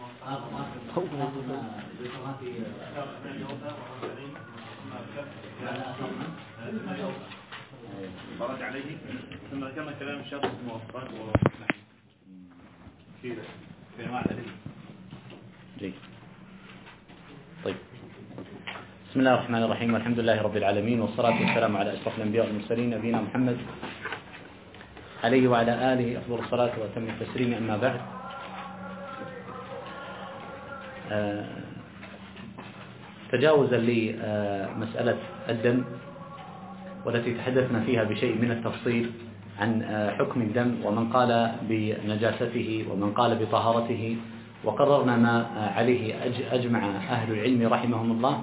برد عليه ثم كما كلام الشاطئ في الموافقات في انواع الادله. طيب، بسم الله الرحمن الرحيم، والحمد لله رب العالمين، والصلاة والسلام على أشرف الأنبياء والمرسلين نبينا محمد عليه وعلى آله أفضل الصلاة وأتم التسليم. أما بعد، تجاوزا لمسألة الدم والتي تحدثنا فيها بشيء من التفصيل عن حكم الدم ومن قال بنجاسته ومن قال بطهارته، وقررنا ما عليه أجمع أهل العلم رحمهم الله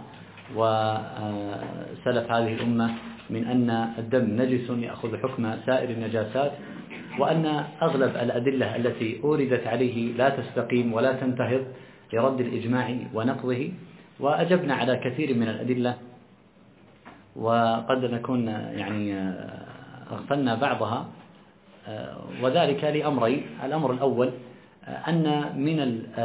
وسلف هذه الأمة من أن الدم نجس يأخذ حكم سائر النجاسات، وأن أغلب الأدلة التي أوردت عليه لا تستقيم ولا تنتهض لرد الإجماع ونقضه. وأجبنا على كثير من الأدلة، وقد نكون يعني أغفلنا بعضها، وذلك لأمرين. الأمر الأول أن من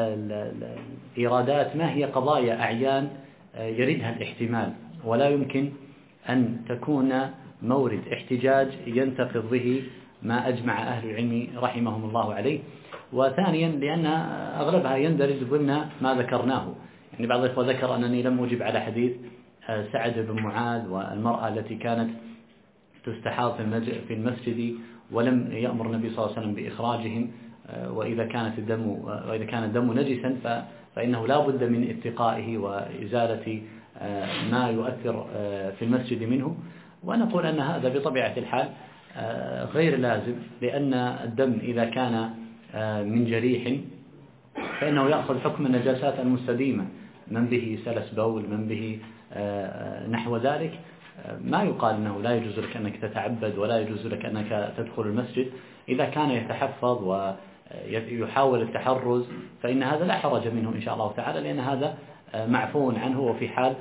الإيرادات ما هي قضايا أعيان يردها الاحتمال، ولا يمكن أن تكون مورد احتجاج ينتقض به ما أجمع أهل العلم رحمهم الله عليه. وثانيا لأن أغلبها يندرج ضمن ما ذكرناه. يعني بعض الإخوة ذكر أنني لم أجب على حديث سعد بن معاذ والمرأة التي كانت تستحاض في المسجد ولم يأمر النبي صلى الله عليه وسلم بإخراجهم، وإذا كان الدم نجسا فإنه لا بد من اتقائه وإزالة ما يؤثر في المسجد منه. ونقول أن هذا بطبيعة الحال غير لازم، لأن الدم إذا كان من جريح فإنه يأخذ حكم النجاسات المستديمة، من به سلس بول، من به نحو ذلك. ما يقال أنه لا يجوز لك أنك تتعبد ولا يجوز لك أنك تدخل المسجد. إذا كان يتحفظ ويحاول التحرز فإن هذا لا حرج منه إن شاء الله تعالى، لأن هذا معفو عنه وفي حال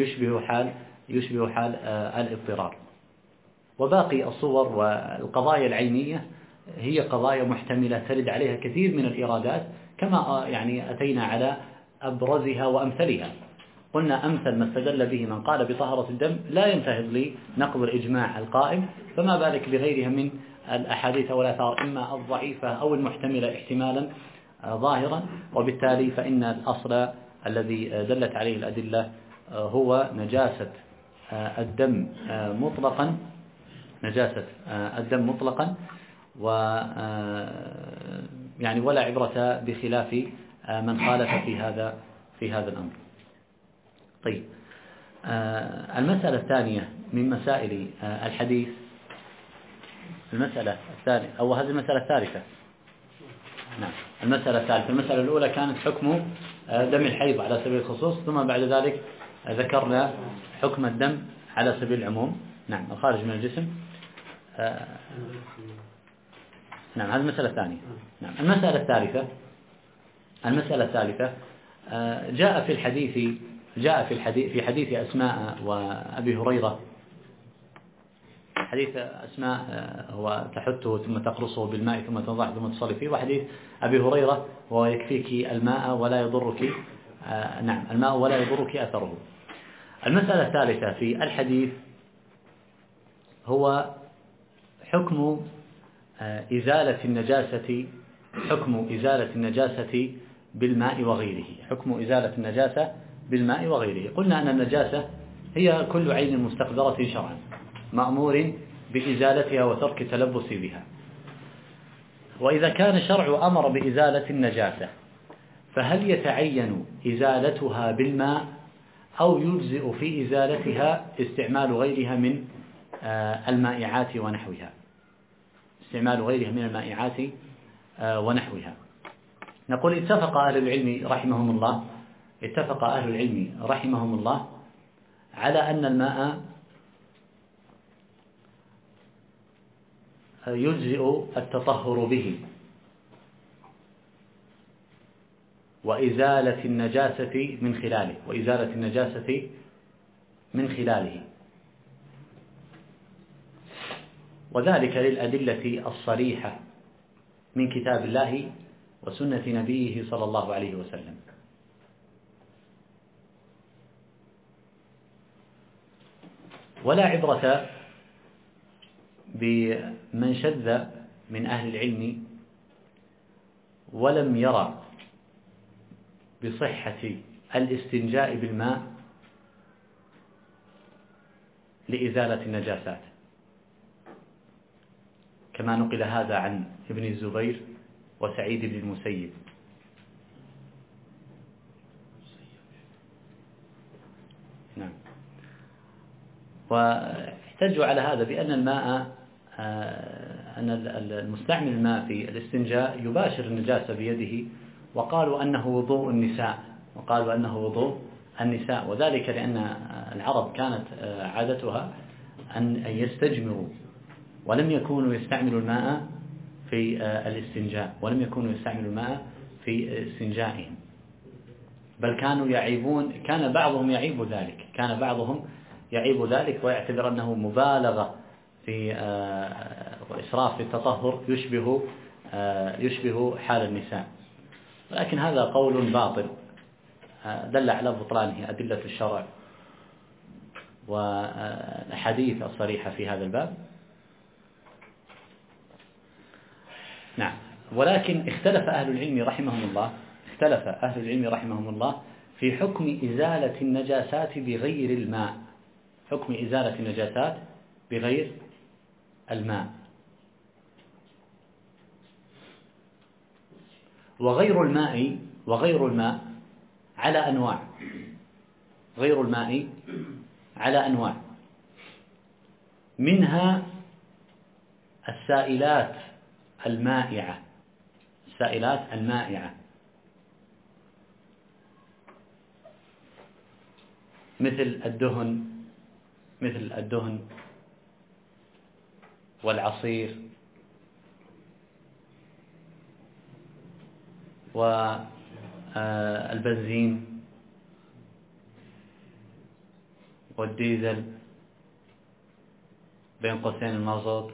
يشبه حال الاضطرار. وباقي الصور والقضايا العينية هي قضايا محتملة ترد عليها كثير من الإيرادات، كما يعني أتينا على أبرزها وأمثلها. قلنا أمثل ما استدل به من قال بطهارة الدم لا ينتهض لنقض الإجماع القائم، فما بالك بغيرها من الأحاديث والآثار، إما الضعيفة أو المحتملة احتمالا ظاهرا. وبالتالي فإن الأصل الذي دلت عليه الأدلة هو نجاسة الدم مطلقا، و يعني ولا عبرة بخلاف من خالف في هذا الأمر. طيب، المسألة الثانية من مسائل الحديث، المسألة الثانية أو هذه المسألة الثالثة. نعم، المسألة الثالثة. المسألة الأولى كانت حكم دم الحيض على سبيل الخصوص، ثم بعد ذلك ذكرنا حكم الدم على سبيل العموم. نعم، الخارج من الجسم. نعم، هذه المسألة الثانية. نعم، المسألة الثالثة جاء في حديث أسماء وأبي هريرة. حديث أسماء هو تحته ثم تقرصه بالماء ثم تنضح ثم تصلي فيه، وحديث أبي هريرة هو يكفيك الماء ولا يضرك الماء ولا يضرك أثره. المسألة الثالثة في الحديث هو حكم إزالة النجاسة بالماء وغيره. حكم إزالة النجاسة بالماء وغيره. قلنا أن النجاسة هي كل عين مستقدرة شرعا مأمور بإزالتها وترك التلبس بها. وإذا كان الشرع أمر بإزالة النجاسة فهل يتعين إزالتها بالماء أو يجزئ في إزالتها استعمال غيرها من المائعات ونحوها؟ نقول اتفق أهل العلم رحمهم الله على أن الماء يجزئ التطهر به وإزالة النجاسة من خلاله، وذلك للأدلة الصريحة من كتاب الله وسنة نبيه صلى الله عليه وسلم. ولا عبرة بمن شذ من أهل العلم ولم يرى بصحة الاستنجاء بالماء لإزالة النجاسات، كما نقل هذا عن ابن الزبير وسعيد بن المسيب. نعم. واحتجوا على هذا بأن الماء أن المستعمل الماء في الاستنجاء يباشر النجاسة بيده، وقالوا أنه وضوء النساء، وذلك لأن العرب كانت عادتها أن يستجمروا، ولم يكونوا يستعملوا الماء في الاستنجاء، ولم يكونوا يستعملوا الماء في استنجائهم، بل كانوا يعيبون، كان بعضهم يعيب ذلك ويعتبر أنه مبالغة في وإسراف في التطهر يشبه حال النساء. ولكن هذا قول باطل دل على بطلانه أدلة الشرع والأحاديث الصريحة في هذا الباب. نعم. ولكن اختلف أهل العلم رحمهم الله في حكم إزالة النجاسات بغير الماء، حكم إزالة النجاسات بغير الماء. وغير الماء على أنواع، غير الماء على أنواع، منها السائلات المائعة، مثل الدهن والعصير والبنزين والديزل بين قوسين المازوت،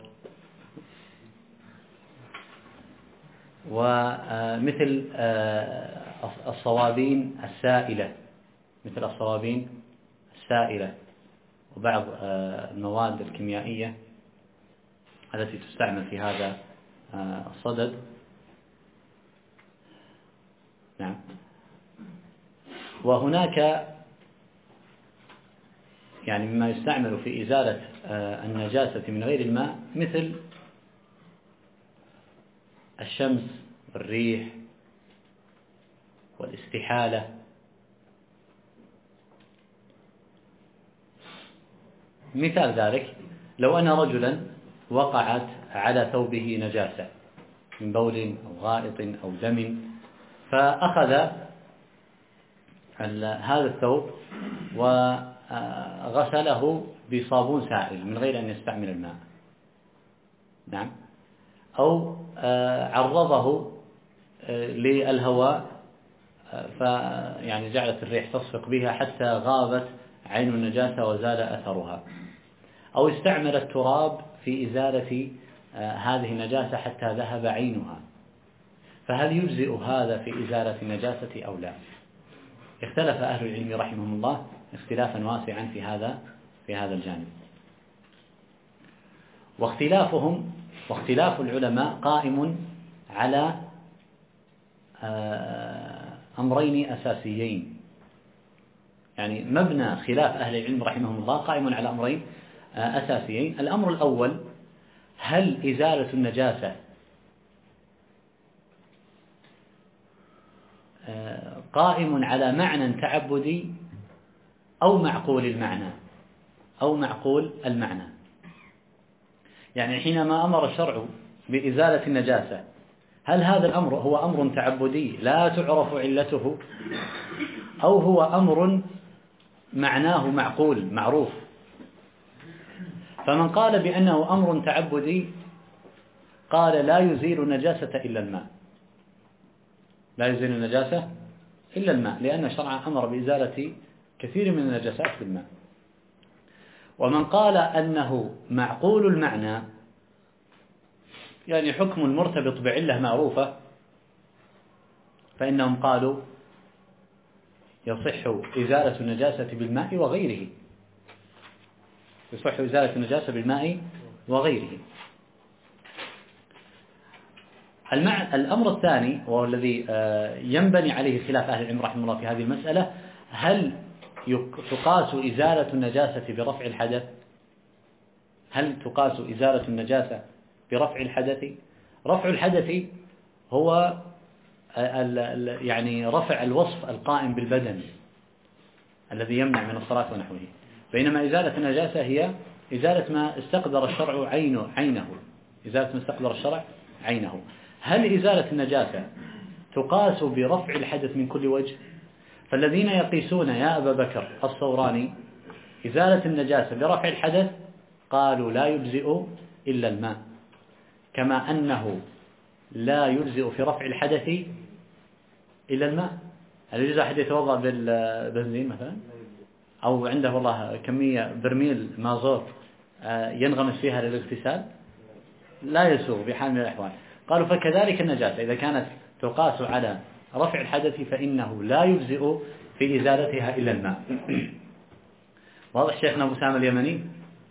ومثل الصوابين السائلة، وبعض المواد الكيميائية التي تستعمل في هذا الصدد. نعم. وهناك يعني مما يستعمل في إزالة النجاسة من غير الماء، مثل الشمس والريح والاستحالة. مثال ذلك لو أن رجلا وقعت على ثوبه نجاسة من بول أو غائط أو دم، فأخذ هذا الثوب وغسله بصابون سائل من غير أن يستعمل الماء. نعم. أو عرضه للهواء يعني جعلت الريح تصفق بها حتى غابت عين النجاسة وزال أثرها، أو استعمل التراب في إزالة هذه النجاسة حتى ذهب عينها، فهل يجزئ هذا في إزالة النجاسة أو لا؟ اختلف أهل العلم رحمهم الله اختلافا واسعا في هذا الجانب. واختلاف العلماء قائم على أمرين أساسيين، يعني مبنى خلاف أهل العلم رحمهم الله قائم على أمرين أساسيين. الأمر الأول: هل إزالة النجاسة قائم على معنى تعبدي أو معقول المعنى؟ يعني حينما أمر الشرع بإزالة النجاسة، هل هذا الأمر هو أمر تعبدي لا تعرف علته، أو هو أمر معناه معقول معروف؟ فمن قال بأنه أمر تعبدي قال لا يزيل النجاسة إلا الماء، لأن الشرع أمر بإزالة كثير من النجاسات بالماء. ومن قال أنه معقول المعنى، يعني حكم مرتبط بعلة معروفة، فإنهم قالوا يصح إزالة النجاسة بالماء وغيره، يصح إزالة النجاسة بالماء وغيره. الأمر الثاني وهو الذي ينبني عليه خلاف أهل العلم رحمه الله في هذه المسألة: هل تقاس إزالة النجاسة برفع الحدث؟ هل تقاس إزالة النجاسة برفع الحدث؟ رفع الحدث هو يعني رفع الوصف القائم بالبدن الذي يمنع من الصلاة ونحوه، بينما إزالة النجاسة هي إزالة ما استقدر الشرع عينه، إزالة ما استقدر الشرع عينه. هل إزالة النجاسة تقاس برفع الحدث من كل وجه؟ فالذين يقيسون يا أبا بكر الصوراني إزالة النجاسة برفع الحدث قالوا لا يجزئ إلا الماء، كما أنه لا يجزئ في رفع الحدث إلا الماء. هل يجوز أحد يتوضأ بالبنزين مثلا، أو عنده والله كمية برميل مازوت ينغمس فيها للاغتسال؟ لا يسوغ بحال من الأحوال. قالوا فكذلك النجاسة إذا كانت تقاس على رفع الحدث فإنه لا يجزئ في إزالتها إلا الماء. واضح شيخنا أبو سامة اليمني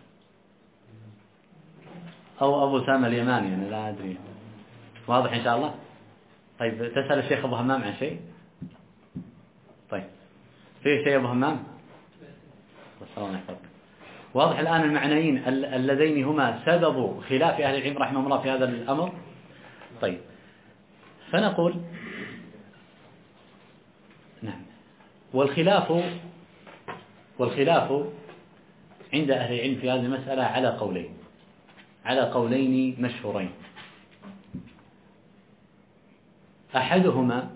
أو أبو سامة اليماني، أنا لا أدري. واضح إن شاء الله. طيب تسأل الشيخ أبو همام عن شيء؟ طيب فيه شيء أبو همام؟ والسلام عليكم. واضح الآن المعنيين اللذين هما سبب خلاف أهل العلم رحمهم الله في هذا الأمر. طيب فنقول نعم، والخلاف عند أهل العلم في هذه المسألة على قولين مشهورين. أحدهما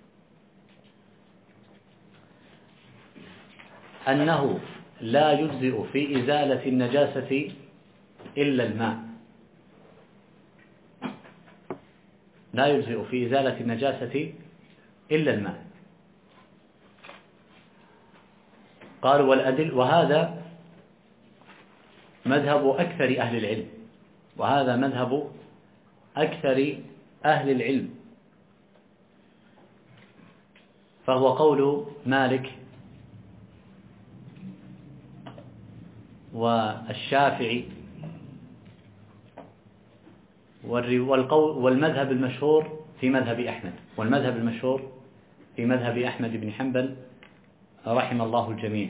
أنه لا يجزئ في إزالة النجاسة إلا الماء، لا يجزئ في إزالة النجاسة إلا الماء. قالوا والأدل، وهذا مذهب أكثر أهل العلم، وهذا مذهب أكثر أهل العلم، فهو قول مالك والشافعي والمذهب المشهور في مذهب أحمد، والمذهب المشهور في مذهب أحمد بن حنبل رحم الله الجميع.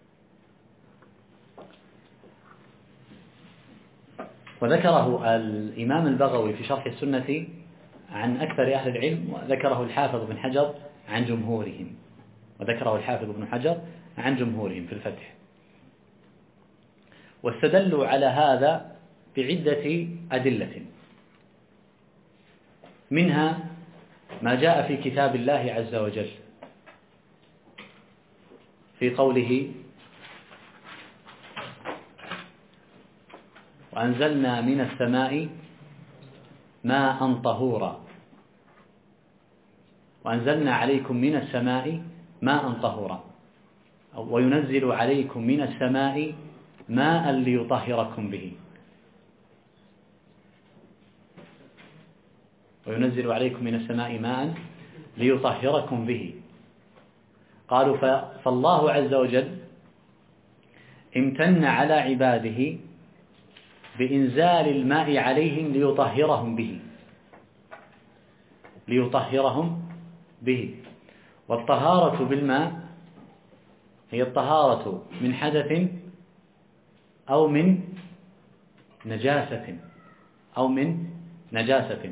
وذكره الإمام البغوي في شرح السنة عن أكثر أهل العلم، وذكره الحافظ بن حجر عن جمهورهم، في الفتح. واستدلوا على هذا بعدة أدلة، منها ما جاء في كتاب الله عز وجل في قوله: وأنزلنا من السماء ماء طهورا، وأنزلنا عليكم من السماء ماء طهورا، وينزل عليكم من السماء ماء ليطهركم به، وينزل عليكم من السماء ماء ليطهركم به. قالوا فالله عز وجل امتن على عباده بإنزال الماء عليهم ليطهرهم به. والطهارة بالماء هي الطهارة من حدث أو من نجاسة.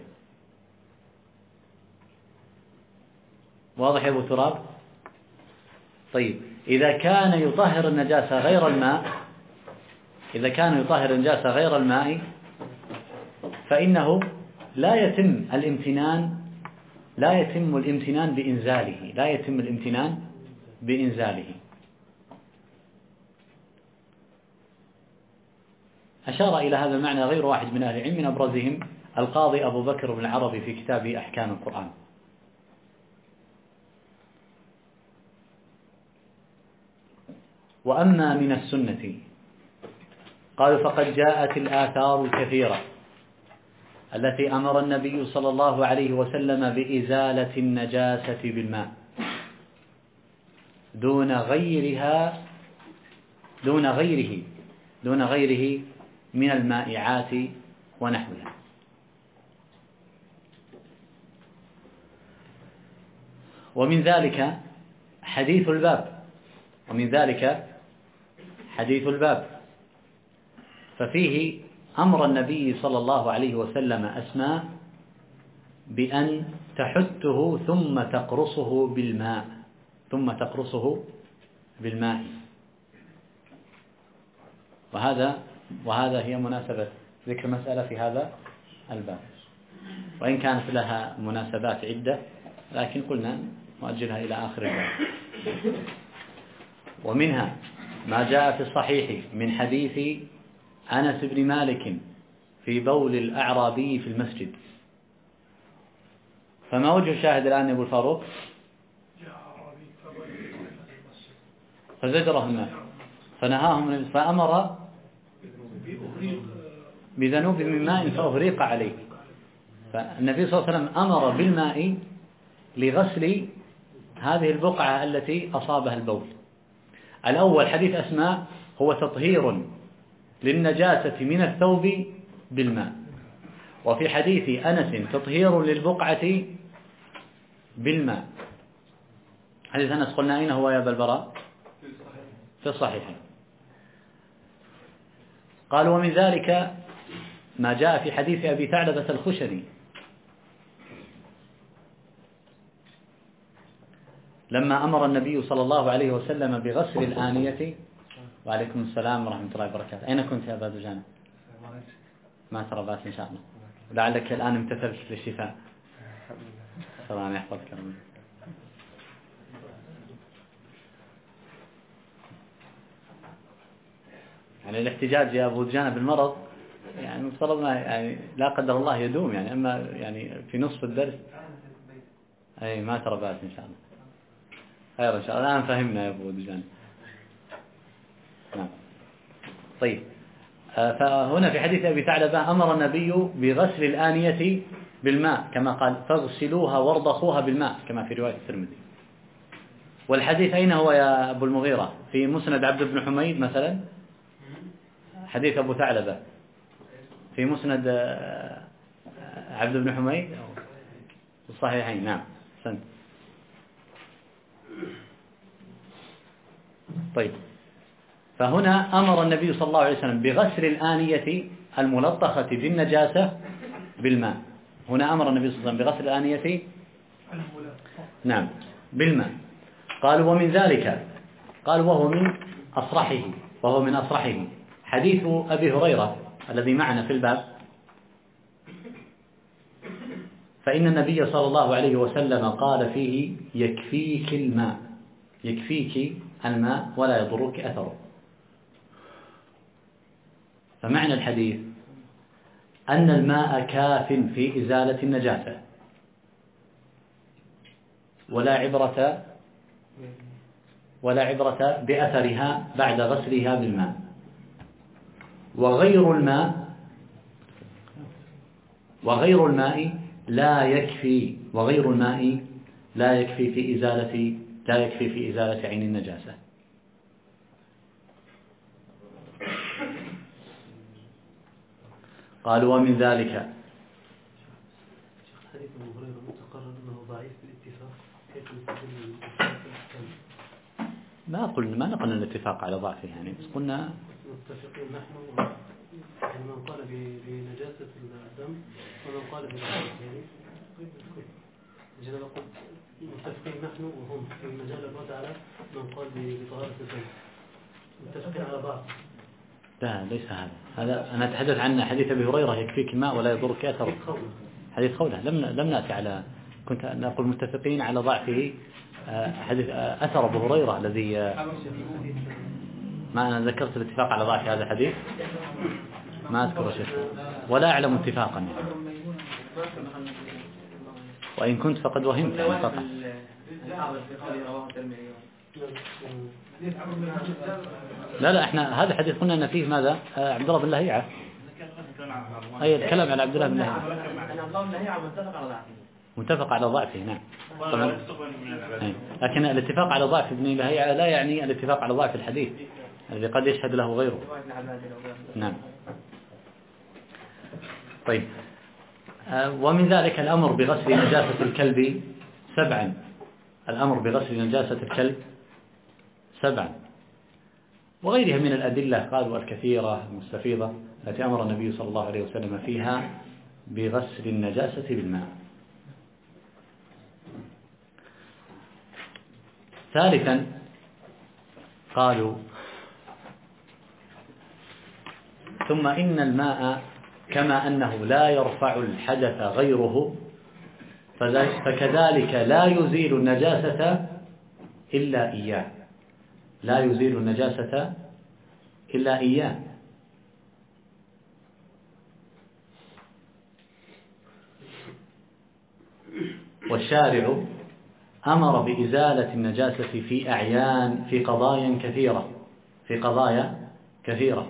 واضح يا أبو تراب؟ طيب إذا كان يطهر النجاسة غير الماء فإنه لا يتم الامتنان بإنزاله. أشار إلى هذا المعنى غير واحد من أهل العلم، من أبرزهم القاضي أبو بكر بن العربي في كتابه أحكام القرآن. وأما من السنة قالوا فقد جاءت الآثار الكثيرة التي أمر النبي صلى الله عليه وسلم بإزالة النجاسة بالماء دون غيره من المائعات ونحوها. ومن ذلك حديث الباب ففيه أمر النبي صلى الله عليه وسلم أسماء بأن تحته ثم تقرصه بالماء وهذا هي مناسبة ذكر مسألة في هذا الباب، وإن كانت لها مناسبات عدة لكن قلنا نؤجلها إلى آخر الباب. ومنها ما جاء في الصحيح من حديث أنس بن مالك في بول الأعرابي في المسجد. فما وجه الشاهد الآن يا أبو الفاروق؟ فزجره الناس فنهاهم فأمر بذنوب من ماء فأهريق عليه. فالنبي صلى الله عليه وسلم أمر بالماء لغسل هذه البقعة التي أصابها البول. الأول حديث أسماء هو تطهير للنجاسة من الثوب بالماء، وفي حديث أنس تطهير للبقعة بالماء. حديث أنس قلنا أين هو يا أبا البراء؟ في الصحيحين. قال ومن ذلك ما جاء في حديث أبي ثعلبة الخشني لما أمر النبي صلى الله عليه وسلم بغسل الآنية. وعليكم السلام ورحمة الله وبركاته. أين كنت يا أبا دجانة؟ ما ترى بأس إن شاء الله، لعلك الآن امتثلت للشفاء. الله يحفظك. يعني الاحتجاج يا أبو دجانة بالمرض يعني مفترضنا يعني لا قدر الله يدوم يعني، أما يعني في نصف الدرس أي ما ترى بأس إن شاء الله. خير إن شاء الله. الآن فهمنا يا أبو دجانة. نعم. طيب فهنا في حديث أبي ثعلبة أمر النبي بغسل الآنية بالماء كما قال فاغسلوها وارضخوها بالماء كما في رواية الترمذي. والحديث أين هو يا أبو المغيرة؟ في مسند عبد بن حميد مثلا، حديث أبو ثعلبة في مسند عبد بن حميد في الصحيحين. نعم سنت. طيب فهنا أمر النبي صلى الله عليه وسلم بغسل الآنية الملطخة بالنجاسة بالماء. هنا أمر النبي صلى الله عليه وسلم بغسل الآنية نعم بالماء. قال ومن ذلك قال وهو من أصرحه حديث أبي هريرة الذي معنا في الباب. فإن النبي صلى الله عليه وسلم قال فيه يكفيك الماء ولا يضرك أثره. فمعنى الحديث أن الماء كاف في إزالة النجاسة ولا عبرة بأثرها بعد غسلها بالماء. وغير الماء لا يكفي في إزالة عين النجاسة. قالوا ومن ذلك حديث أبو هريرة متقرر أنه ضعيف بالاتفاق، كيف نستدل ما نقلنا الاتفاق على ضعفه يعني، بس قلنا متفقين نحن من قال بنجاسة الدم ومن قال بضعفه يعني متفقين نحن وهم في مجال الله تعالى من قال بطهارة الدم متفقين على بعض. لا ليس هذا أنا أتحدث عن حديث أبي هريرة يكفيك الماء ولا يضرك أثره. حديث خولة لم نأتي على كنت نقول متفقين على ضعفه. حديث أثر أبو هريرة الذي ما أنا ذكرت الاتفاق على ضعف هذا الحديث ما أذكر شيء ولا أعلم اتفاقا يعني. وإن كنت فقد وهمت يعني فقط. لا احنا هذا حديث قلنا ان فيه ماذا عبد الله بن لهيعة. اي الكلام على عبد الله بن لهيعة. القول هي على متفق على ضعفه. متفق على ضعفه، نعم. طبعا. طبعا. لكن الاتفاق على ضعف ابن لهيعة لا يعني الاتفاق على ضعف الحديث الذي قد يشهد له غيره. نعم. طيب، ومن ذلك الأمر بغسل نجاسة الكلب 7. الأمر بغسل نجاسة الكلب 7، وغيرها من الأدلة قالوا الكثيرة المستفيضة التي أمر النبي صلى الله عليه وسلم فيها بغسل النجاسة بالماء. ثالثا قالوا ثم إن الماء كما أنه لا يرفع الحدث غيره فكذلك لا يزيل النجاسة إلا إياه. لا يزيل النجاسة إلا إياه. والشارع أمر بإزالة النجاسة في قضايا كثيرة.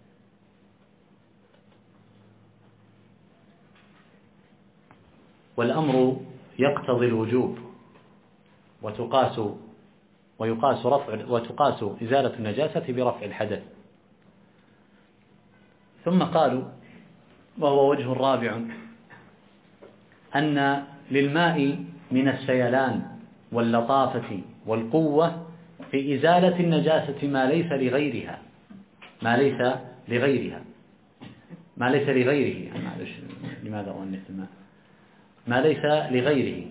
والأمر يقتضي الوجوب، وتقاس إزالة النجاسة برفع الحدث. ثم قالوا، وهو وجه رابع، أن للماء من السيلان واللطافة والقوة في إزالة النجاسة ما ليس لغيرها. لماذا أؤنث الماء؟ ما ليس لغيره،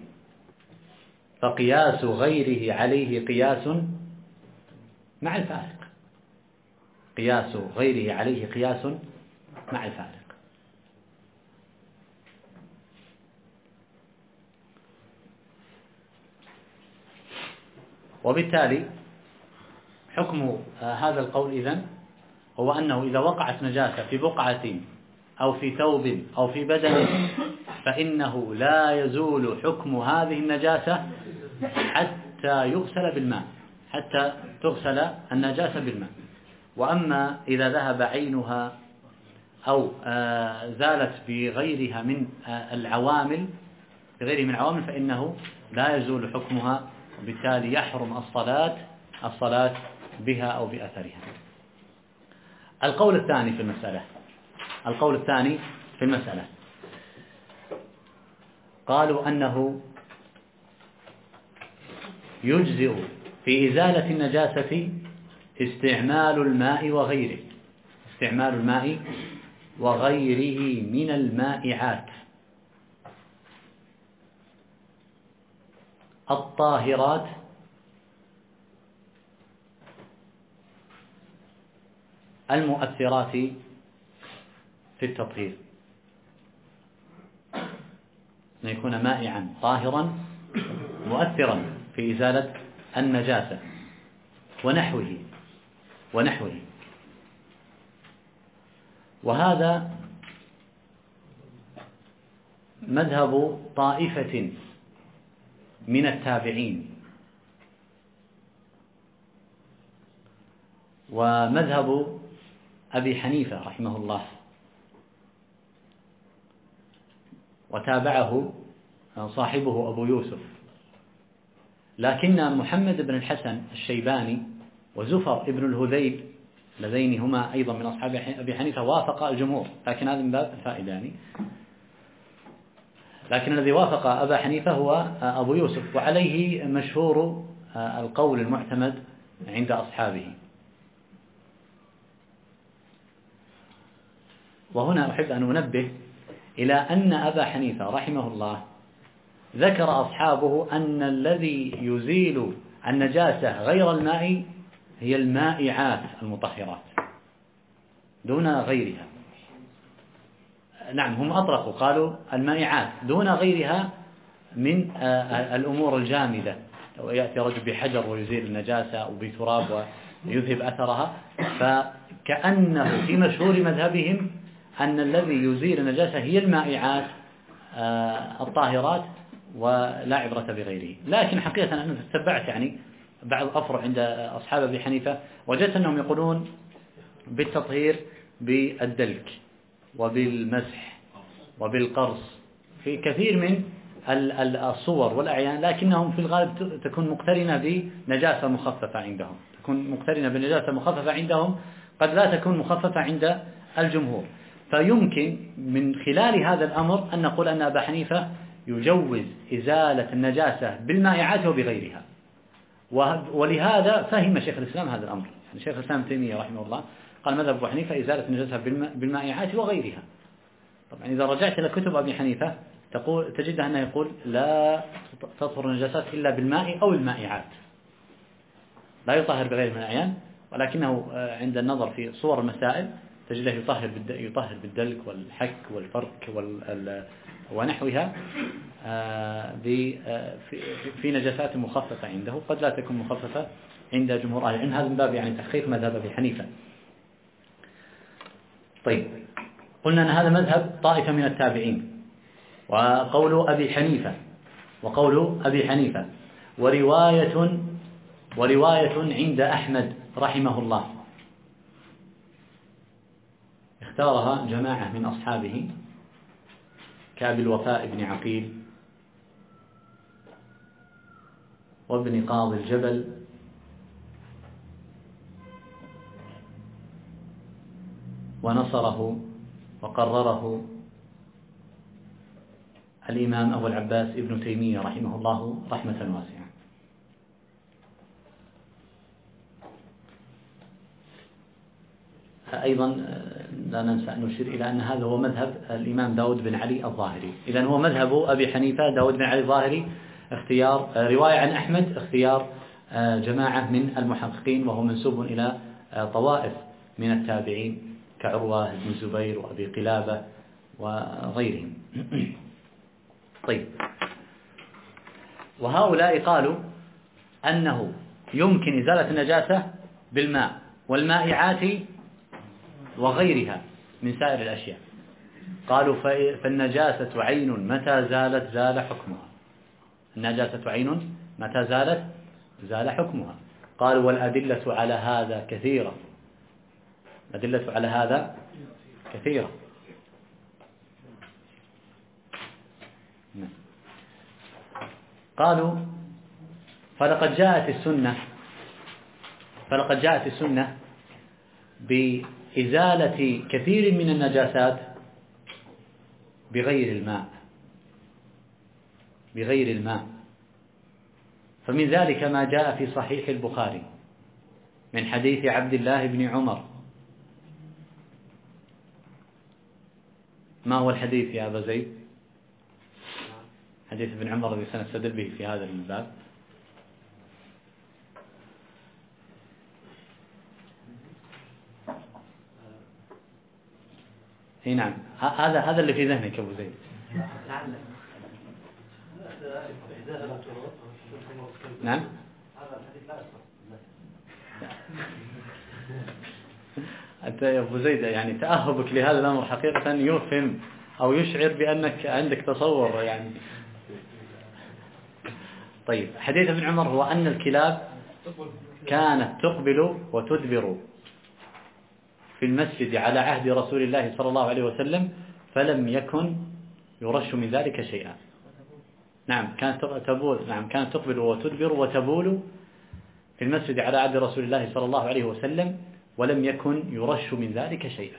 فقياس غيره عليه قياس مع الفارق. قياس غيره عليه قياس مع الفارق. وبالتالي حكم هذا القول إذن هو أنه إذا وقعت نجاسة في بقعة أو في ثوب أو في بدن فإنه لا يزول حكم هذه النجاسة حتى تغسل النجاسة بالماء. وأما إذا ذهب عينها أو زالت بغيرها من العوامل فإنه لا يزول حكمها، وبالتالي يحرم الصلاة بها أو بأثرها. القول الثاني في المسألة قالوا أنه يجزئ في إزالة النجاسة استعمال الماء وغيره من المائعات الطاهرات المؤثرات في التطهير، أن يكون مائعا طاهرا مؤثرا في إزالة النجاسة ونحوه. وهذا مذهب طائفة من التابعين، ومذهب أبي حنيفة رحمه الله، وتابعه صاحبه أبو يوسف. لكن محمد بن الحسن الشيباني وزفر ابن الهذيل اللذين هما أيضا من أصحاب أبي حنيفة وافق الجمهور، لكن هذا من باب الفائدة يعني. لكن الذي وافق أبا حنيفة هو أبو يوسف، وعليه مشهور القول المعتمد عند أصحابه. وهنا أحب أن أنبه إلى أن أبا حنيفة رحمه الله ذكر أصحابه أن الذي يزيل النجاسة غير الماء هي المائعات المطهرات دون غيرها. نعم، هم أطلقوا قالوا المائعات دون غيرها من الأمور الجامدة، لو يأتي رجل بحجر ويزيل النجاسة أو بتراب ويذهب أثرها، فكأنه في مشهور مذهبهم أن الذي يزيل النجاسة هي المائعات الطاهرات ولا عبرة بغيره. لكن حقيقة أنا تتبعت يعني بعض أفرع عند أصحاب أبي حنيفة، وجدت أنهم يقولون بالتطهير بالدلك وبالمسح وبالقرص في كثير من الصور والأعيان، لكنهم في الغالب تكون مقترنة بنجاسة مخففة عندهم، تكون مقترنة بنجاسة مخففة عندهم، قد لا تكون مخففة عند الجمهور. فيمكن من خلال هذا الأمر أن نقول أن أبا حنيفة يجوز إزالة النجاسة بالمائعات وبغيرها، ولهذا فهم شيخ الإسلام هذا الأمر. يعني شيخ الإسلام تيمية رحمه الله قال مذهب أبو حنيفة إزالة النجاسة بالمائعات وغيرها. طبعا إذا رجعت إلى كتب أبي حنيفة تجد أنه يقول لا تطهر النجاسات إلا بالماء أو المائعات، لا يطهر بغير المائعين، ولكنه عند النظر في صور المسائل تجده يطهر بالدلك والحك والفرك ونحوها في نجاسات مخففة عنده قد لا تكون مخففة عند جمهور أهل العلم. هذا من باب يعني تحقيق مذهب أبي حنيفة. طيب، قلنا أن هذا مذهب طائفة من التابعين، وقول أبي حنيفة ورواية عند أحمد رحمه الله اختارها جماعة من أصحابه كأبي الوفاء بن عقيل وابن قاضي الجبل ونصره وقرره الإمام أبو العباس ابن تيمية رحمه الله رحمة واسعة. أيضا لا ننسى أن نشير إلى أن هذا هو مذهب الإمام داود بن علي الظاهري. إذن هو مذهب أبي حنيفة داود بن علي الظاهري اختيار رواية عن أحمد، اختيار جماعة من المحققين، وهو منسوب إلى طوائف من التابعين كعروة بن الزبير وأبي قلابة وغيرهم. طيب، وهؤلاء قالوا أنه يمكن إزالة النجاسة بالماء والمائعات وغيرها من سائر الأشياء. قالوا فالنجاسة عين متى زالت زال حكمها، النجاسة عين متى زالت زال حكمها. قالوا والأدلة على هذا كثيرة، الأدلة على هذا كثيرة. قالوا فلقد جاءت السنة بإزالة كثير من النجاسات بغير الماء، فمن ذلك ما جاء في صحيح البخاري من حديث عبد الله بن عمر. ما هو الحديث يا أبا زيد؟ حديث ابن عمر الذي سنستدل به في هذا الباب. اي نعم، هذا اللي في ذهنك أبو زيد. نعم، أنت يا أبو زيد يعني تأهبك لهذا الأمر حقيقة يوهم أو يشعر بأنك عندك تصور يعني. طيب، حديث ابن عمر هو أن الكلاب كانت تقبل وتدبر في المسجد على عهد رسول الله صلى الله عليه وسلم فلم يكن يرش من ذلك شيئا. نعم، كانت تقبل وتدبر وتبول في المسجد على عهد رسول الله صلى الله عليه وسلم ولم يكن يرش من ذلك شيئا.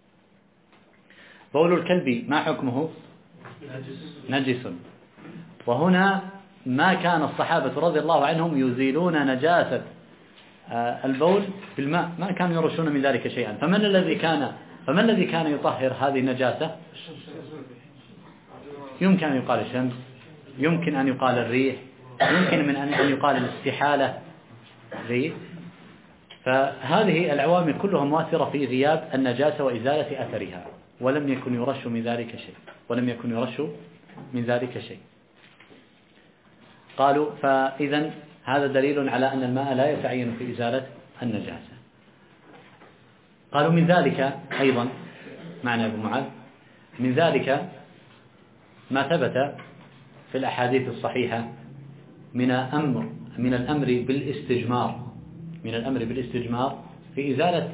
بول الكلب ما حكمه؟ نجس. وهنا ما كان الصحابة رضي الله عنهم يزيلون نجاسة البول بالماء، ما كانوا يرشون من ذلك شيئا. فمن الذي كان يطهر هذه النجاسة؟ يمكن أن يقال الشمس، يمكن أن يقال الريح، يمكن من أن يقال الاستحالة. فهذه العوامل كلها مؤثرة في غياب النجاسة وإزالة أثرها، ولم يكن يرش من ذلك شيء. قالوا فإذا هذا دليل على أن الماء لا يتعين في إزالة النجاسة. قالوا من ذلك أيضا، معنى أبو معاذ، من ذلك ما ثبت في الأحاديث الصحيحة من الأمر بالاستجمار في إزالة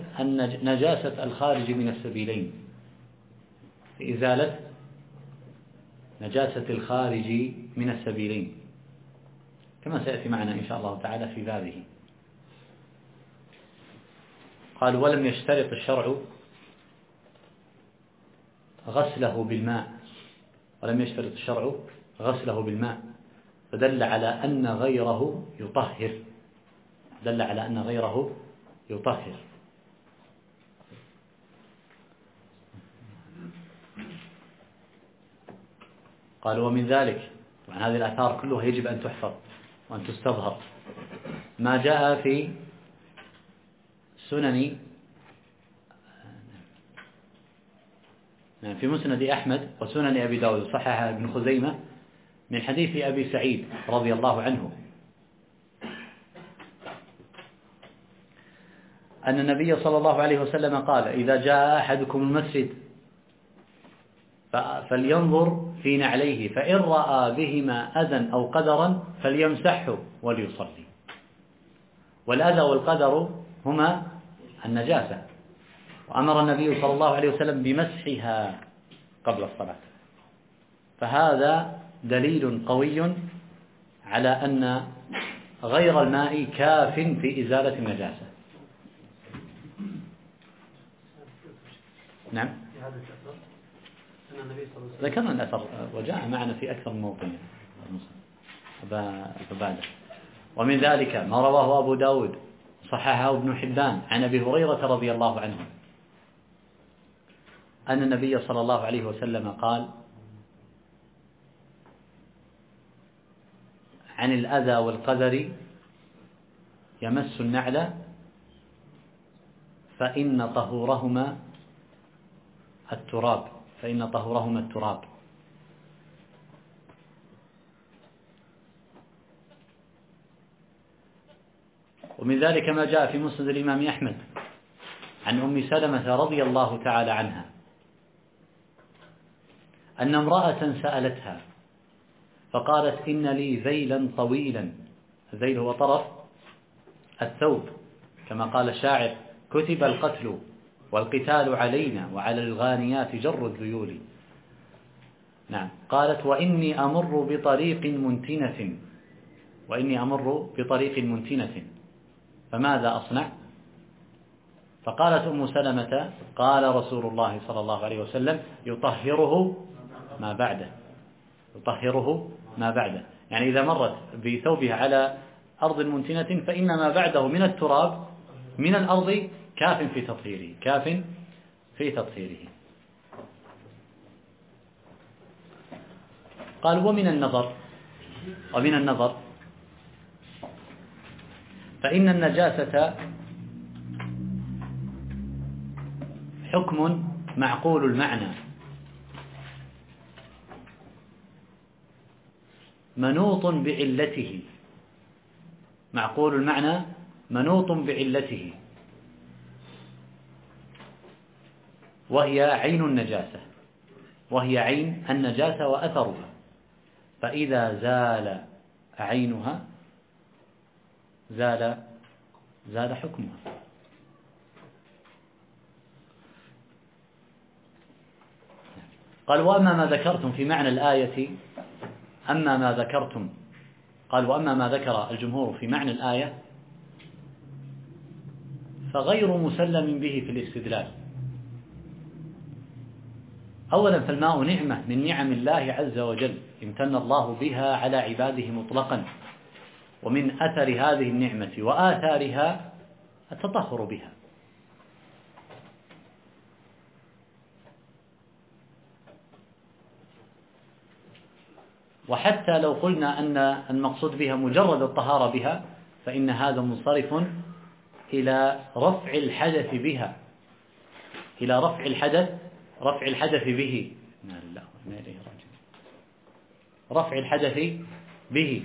نجاسة الخارج من السبيلين، في إزالة نجاسة الخارج من السبيلين، كما سيأتي معنا إن شاء الله تعالى في بابه. قال ولم يشترط الشرع غسله بالماء، ولم يشترط الشرع غسله بالماء، فدل على أن غيره يطهر، دل على أن غيره يطهر. قال ومن ذلك، طبعا هذه الآثار كلها يجب أن تحفظ وأن تستظهر، ما جاء في سنن في مسند أحمد وسنن أبي داود، صححه ابن خزيمة من حديث أبي سعيد رضي الله عنه أن النبي صلى الله عليه وسلم قال إذا جاء أحدكم المسجد فلينظر في نعليه فإن رأى بهما أذى أو قدرا فليمسحه وليصلي. والأذى والقدر هما النجاسة، وأمر النبي صلى الله عليه وسلم بمسحها قبل الصلاة، فهذا دليل قوي على أن غير الماء كاف في إزالة النجاسة. نعم ذكرنا الأثر وجاء معنا في أكثر من موطن فبعده. ومن ذلك ما رواه أبو داود صححه ابن حبان عن أبي هريرة رضي الله عنه أن النبي صلى الله عليه وسلم قال عن الأذى والقدر يمس النعل فإن طهورهما التراب، فإن طهورهما التراب. ومن ذلك ما جاء في مسند الإمام أحمد عن أم سلمة رضي الله تعالى عنها أن امرأة سألتها فقالت إن لي ذيلا طويلا، الذيل هو طرف الثوب، كما قال الشاعر كتب القتل والقتال علينا وعلى الغانيات جر الذيول. نعم قالت وإني أمر بطريق منتنة، وإني أمر بطريق منتنة فماذا أصنع؟ فقالت أم سلمة قال رسول الله صلى الله عليه وسلم يطهره ما بعده، يطهره ما بعده، يعني إذا مرت بثوبها على أرض منتنة فإن ما بعده من التراب من الأرض كاف في تطهيره، كاف في تطهيره. قال ومن النظر فإن النجاسة حكم معقول المعنى منوط بعلته، معقول المعنى منوط بعلته، وهي عين النجاسة، وهي عين النجاسة وأثرها، فإذا زال عينها زال حكمها. قال وأما ما ذكرتم في معنى الآية، أما ما ذكرتم، قال وأما ما ذكر الجمهور في معنى الآية فغير مسلم به في الاستدلال. أولا فالماء نعمة من نعم الله عز وجل امتن الله بها على عباده مطلقا، ومن أثر هذه النعمة وآثارها التطهر بها. وحتى لو قلنا أن المقصود بها مجرد الطهارة بها فإن هذا منصرف إلى رفع الحدث بها، إلى رفع الحدث به، رفع الحدث به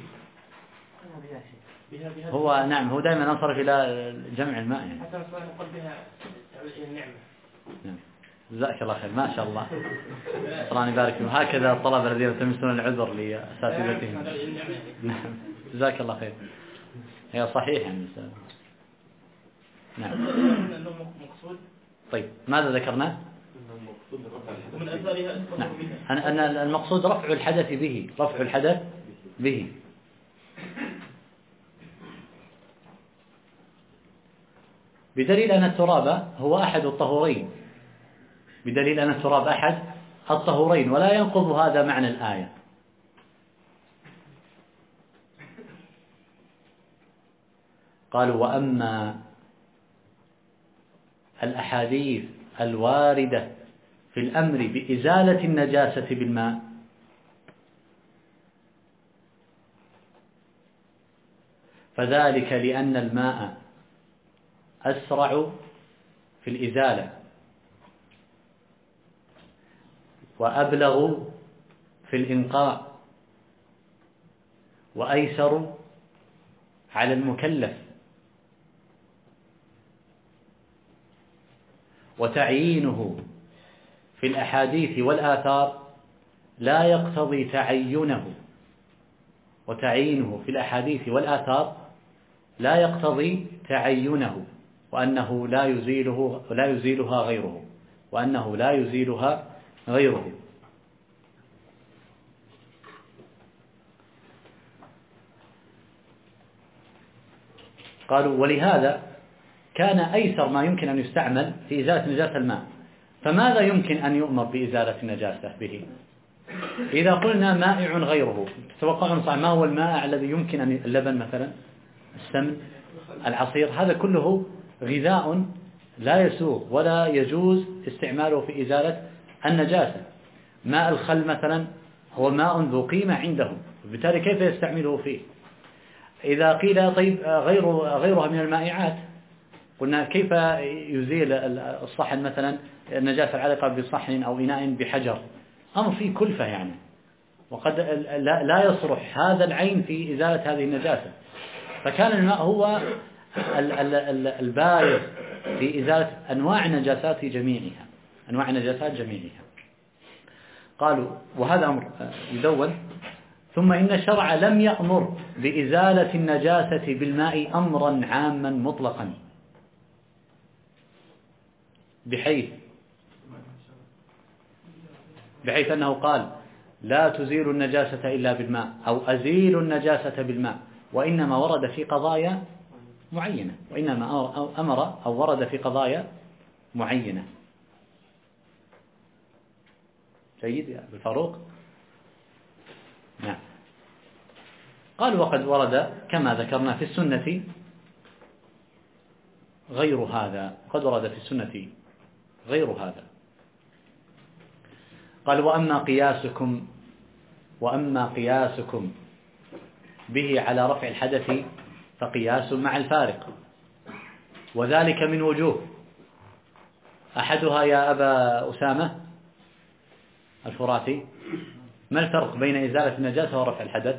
هو نعم، هو دائما انصرف إلى جمع الماء يعني. حتى نقول بها النعمة. نعم جزاك الله خير، ما شاء الله، الله يبارك فيكم. هكذا الطلبة الذين يلتمسون العذر لأساتذتهم. نعم جزاك الله خير، هي صحيح يعني. نعم طيب ماذا ذكرنا؟ ومن أثارها نعم. أنا المقصود رفع الحدث به، رفع الحدث به. بدليل أن التراب هو أحد الطهورين، بدليل أن التراب أحد الطهورين، ولا ينقض هذا معنى الآية. قالوا وأما الأحاديث الواردة في الأمر بإزالة النجاسة بالماء فذلك لأن الماء أسرع في الإزالة وأبلغ في الإنقاء وأيسر على المكلف، وتعيينه في الأحاديث والآثار لا يقتضي تعينه، وتعيينه في الأحاديث والآثار لا يقتضي تعينه، وأنه لا يزيلها غيره، وأنه لا يزيلها غيره. قالوا ولهذا كان أيسر ما يمكن أن يستعمل في إزالة نجاسة الماء، فماذا يمكن أن يؤمر بإزالة النجاسة به؟ إذا قلنا مائع غيره، تتوقعون صح ما هو المائع الذي يمكن أن اللبن مثلا، السمن، العصير، هذا كله غذاء لا يسوغ ولا يجوز استعماله في إزالة النجاسة. ماء الخل مثلا هو ماء ذو قيمة عندهم، وبالتالي كيف يستعمله فيه؟ إذا قيل طيب غيرها من المائعات، قلنا كيف يزيل الصحن مثلا النجاسة العالقة بصحن أو إناء بحجر؟ أمر فيه كلفة يعني، وقد لا يصلح هذا العين في إزالة هذه النجاسة. فكان الماء هو البارز في إزالة أنواع النجاسات جميعها، أنواع النجاسات جميعها. قالوا وهذا أمر يدون. ثم إن الشرع لم يأمر بإزالة النجاسة بالماء أمرا عاما مطلقا، بحيث أنه قال لا تزيل النجاسة إلا بالماء أو أزيل النجاسة بالماء، وإنما ورد في قضايا معينة، وإنما أمر أو ورد في قضايا معينة. جيد يا أبو الفاروق؟ نعم. قال وقد ورد كما ذكرنا في السنة غير هذا، قد ورد في السنة غير هذا. قال وأما قياسكم به على رفع الحدث فقياس مع الفارق، وذلك من وجوه. أحدها يا أبا أسامة الفراتي، ما الفرق بين إزالة النجاسة ورفع الحدث؟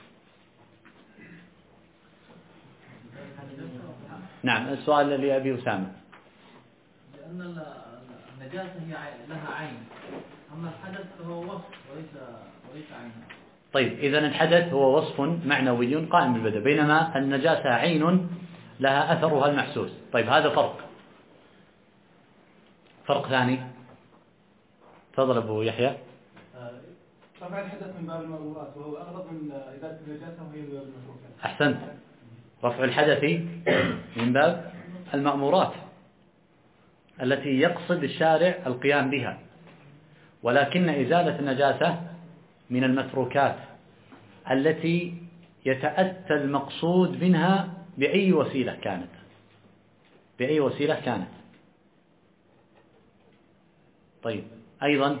نعم السؤال لأبي أسامة. لأن النجاسة هي لها عين، أما الحدث فهو وصف وليس عين. طيب إذا الحدث هو وصف معنوي قائم بالبدء، بينما النجاسة عين لها أثرها المحسوس. طيب هذا فرق ثاني. تفضل أبو يحيى. رفع الحدث من باب المأمورات، وهو أغلب من إزالة النجاسة وهي من باب المتروكات. أحسنت، رفع الحدث من باب المأمورات التي يقصد الشارع القيام بها، ولكن إزالة النجاسة من المتروكات التي يتأتى المقصود منها بأي وسيلة كانت. طيب أيضا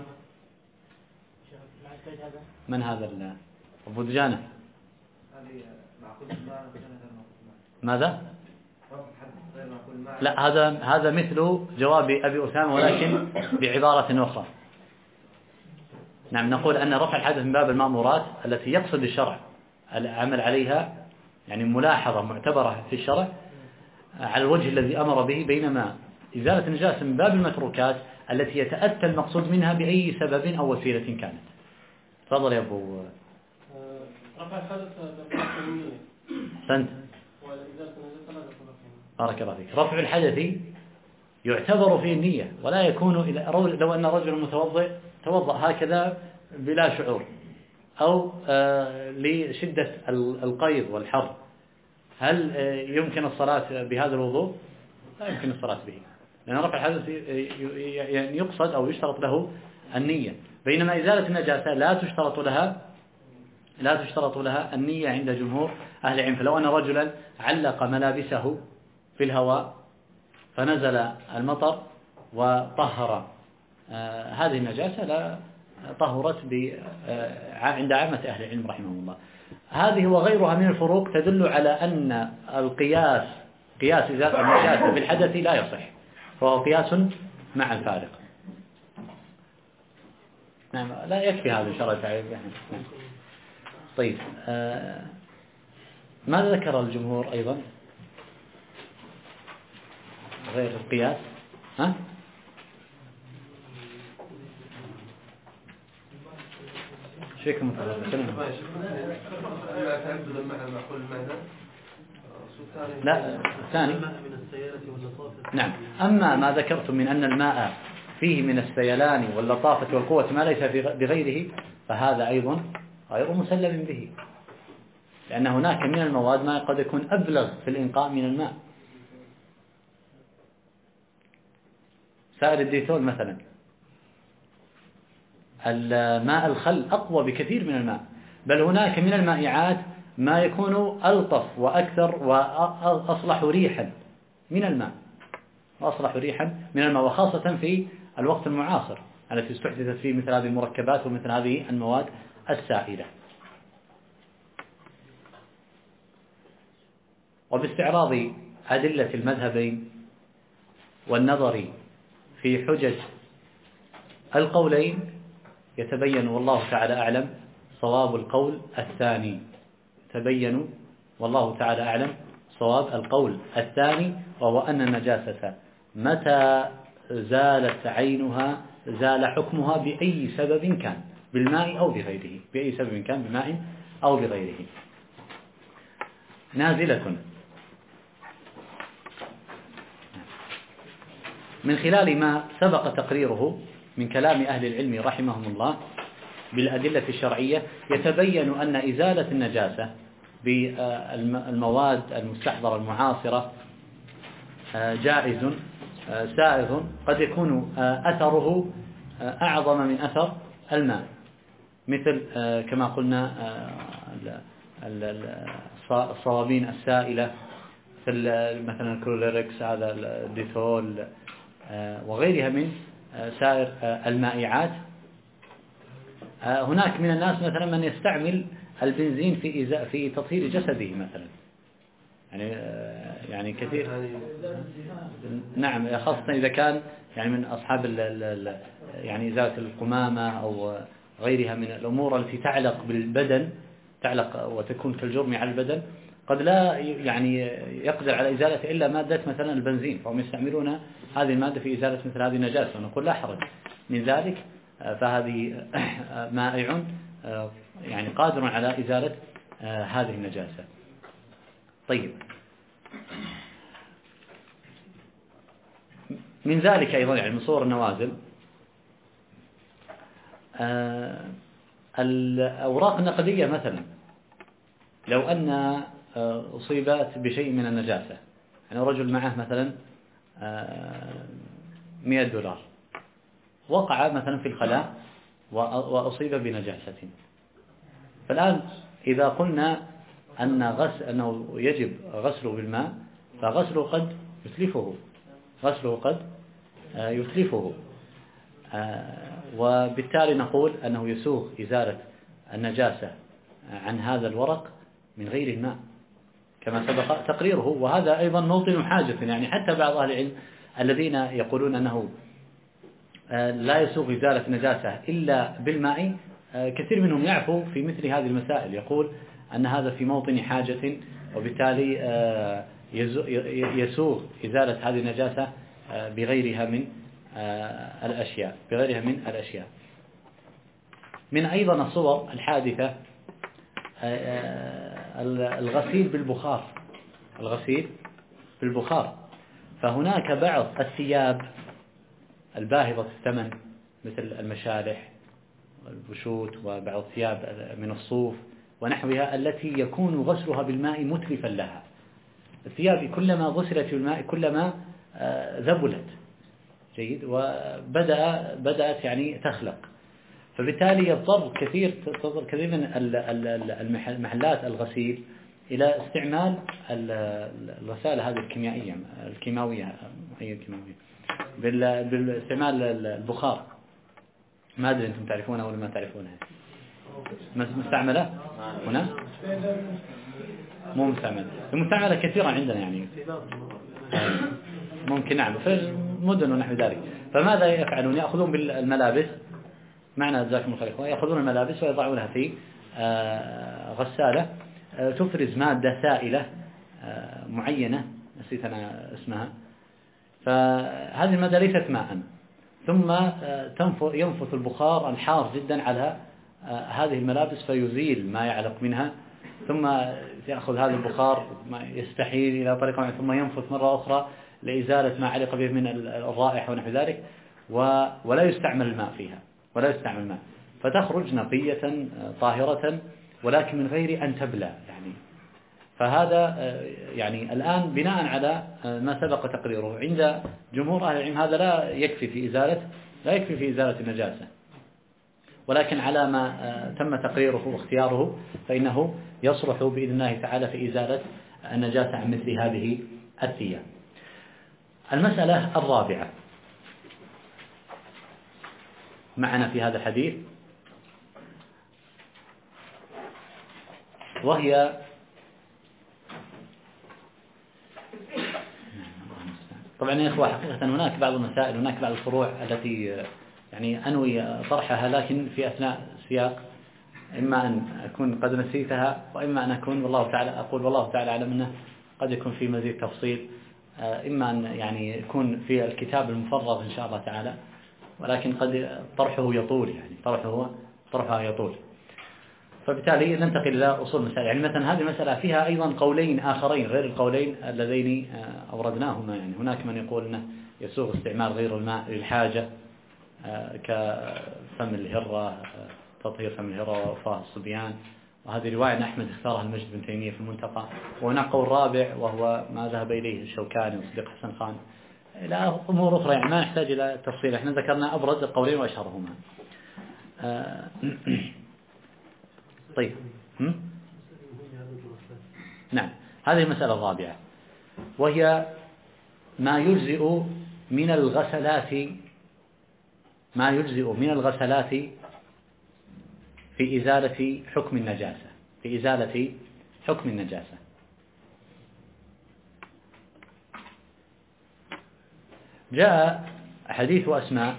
من هذا أبو دجانة؟ ماذا؟ لا هذا مثل جواب أبي أسامة ولكن بعبارة أخرى. نعم نقول أن رفع الحدث من باب المأمورات التي يقصد الشرع العمل عليها، يعني ملاحظة معتبرة في الشرع على الوجه الذي أمر به، بينما إزالة النجاسة من باب المتروكات التي يتأتى المقصود منها بأي سبب أو وسيلة كانت. تفضل يا أبو. رفع الحدث بالقانونية. أحسنت. بارك الله فيك. رفع الحدث يعتبر فيه النية، ولا يكون لو أن رجل متوضئ توضأ هكذا بلا شعور أو لشدة القيض والحر، هل يمكن الصلاة بهذا الوضوء؟ لا يمكن الصلاة به، لأن رفع الحدث يعني يقصد أو يشترط له النية، بينما إزالة النجاسة لا تشترط لها النية عند جمهور أهل العلم. فلو أن رجلا علق ملابسه في الهواء فنزل المطر وطهر هذه النجاسة لا طهرت عند عامة أهل العلم رحمهم الله. هذه وغيرها من الفروق تدل على أن قياس إزالة النجاسة بالحدث لا يصح، فهو قياس مع الفارق. نعم، لا يكفي هذا إن شاء الله تعالى. طيب، ماذا ذكر الجمهور أيضا غير القياس؟ شيكم لا الثاني. نعم، أما ما ذكرتم من أن الماء فيه من السيلان واللطافة والقوة ما ليس بغيره، فهذا أيضا غير مسلم به، لأن هناك من المواد ما قد يكون أبلغ في الإنقاء من الماء. سائل الديتول مثلا، الماء الخل أقوى بكثير من الماء، بل هناك من المائعات ما يكون ألطف وأكثر وأصلح ريحا من الماء، وخاصة في الوقت المعاصر التي استحدثت فيه مثل هذه المركبات ومثل هذه المواد السائلة. وباستعراض أدلة المذهبين والنظر في حجج القولين يتبين والله تعالى أعلم صواب القول الثاني. وهو أن النجاسة متى زالت عينها زال حكمها بأي سبب كان، بالماء أو بغيره. نازلة. من خلال ما سبق تقريره من كلام أهل العلم رحمهم الله بالأدلة الشرعية يتبين أن إزالة النجاسة بالمواد المستحضرة المعاصرة جائز سائغ، قد يكون أثره أعظم من أثر الماء، مثل كما قلنا الصوابين السائلة، مثلا الكلوريكس، هذا الديتول وغيرها من سائر المائعات. هناك من الناس مثلا من يستعمل البنزين في تطهير جسده مثلا، يعني كثير. نعم، خاصة إذا كان يعني من أصحاب يعني إزالة القمامة أو غيرها من الأمور التي تعلق بالبدن، تعلق وتكون كالجرم على البدن، قد لا يعني يقدر على إزالة إلا مادة مثلا البنزين، فهم يستعملون هذه المادة في إزالة مثل هذه النجاسة، ونقول لا حرج من ذلك، فهذه مائع يعني قادر على إزالة هذه النجاسة. طيب، من ذلك أيضا يعني من صور النوازل الأوراق النقدية مثلا، لو أن أصيبت بشيء من النجاسة، يعني رجل معه مثلا $100 وقع مثلا في الخلاء وأصيب بنجاسة، فالآن إذا قلنا أنه يجب غسله بالماء، فغسله قد يتلفه، وبالتالي نقول أنه يسوغ إزالة النجاسة عن هذا الورق من غير الماء كما سبق تقريره. وهذا أيضا موطن حاجة، يعني حتى بعض أهل العلم الذين يقولون أنه لا يسوغ إزالة النجاسة إلا بالماء، كثير منهم يعفو في مثل هذه المسائل، يقول أن هذا في موطن حاجة، وبالتالي يسوغ إزالة هذه النجاسة بغيرها من الأشياء. من أيضا الصور الحادثة الغسيل بالبخار. فهناك بعض الثياب الباهظة الثمن مثل المشالح والبشوت وبعض الثياب من الصوف ونحوها التي يكون غسلها بالماء متلفا لها. الثياب كلما غسلت بالماء كلما ذبلت جيد وبدأت يعني تخلق، فبالتالي يضطر كثير من المحلات الغسيل إلى استعمال الغسالة هذه الكيماوية باستعمال البخار. ما أدري أنتم تعرفونها ولا ما تعرفونها؟ مستعملة هنا؟ مو مستعملة، المستعملة كثيرا عندنا يعني ممكن نعم في المدن ونحو ذلك. فماذا يفعلون؟ يأخذون بالملابس معنا جزاكم الله خير، يأخذون الملابس ويضعونها في غسالة تفرز مادة سائلة معينة نسيت أنا اسمها، فهذه المادة ليست ماء، ثم ينفث البخار الحار جدا على هذه الملابس فيزيل ما يعلق منها، ثم يأخذ هذا البخار يستحيل إلى طريقة ثم ينفث مرة أخرى لإزالة ما علق به من الرائحة ونحو ذلك، ولا يستعمل الماء فيها ولا يستعمل الماء، فتخرج نقية طاهرة ولكن من غير أن تبلى يعني. فهذا يعني الآن بناء على ما سبق تقريره عند جمهور أهل العلم هذا لا يكفي في إزالة النجاسة، ولكن على ما تم تقريره واختياره فإنه يصلح بإذن الله تعالى في إزالة النجاسة عن مثل هذه الثياب. المسألة الرابعة معنا في هذا الحديث، وهي طبعا يا إخوة حقيقة هناك بعض المسائل هناك بعض الفروع التي يعني أنوي طرحها لكن في أثناء السياق إما أن أكون قد نسيتها وإما أن أكون والله تعالى أعلم أنه قد يكون في مزيد تفصيل، إما أن يعني يكون في الكتاب المفرغ إن شاء الله تعالى، ولكن قد طرحه يطول يعني طرحها يطول، فبالتالي ننتقل إلى أصول المسائل. يعني مثلا هذه المسألة فيها أيضا قولين آخرين غير القولين اللذين أوردناهما. يعني هناك من يقول أنه يسوغ استعمال غير الماء للحاجة كفم الهرة، تطهير فم الهرة ووفاة الصبيان، وهذه رواية أن أحمد اختارها المجد بن تيمية في المنتقى. وهناك قول رابع وهو ما ذهب إليه الشوكاني وصديق حسن خان إلى أمور أخرى، يعني ما نحتاج إلى تفصيل، احنا ذكرنا أبرز القولين وأشهرهما. طيب نعم، هذه المسألة الرابعة وهي ما يجزئ من الغسلات في إزالة حكم النجاسة. جاء حديث أسماء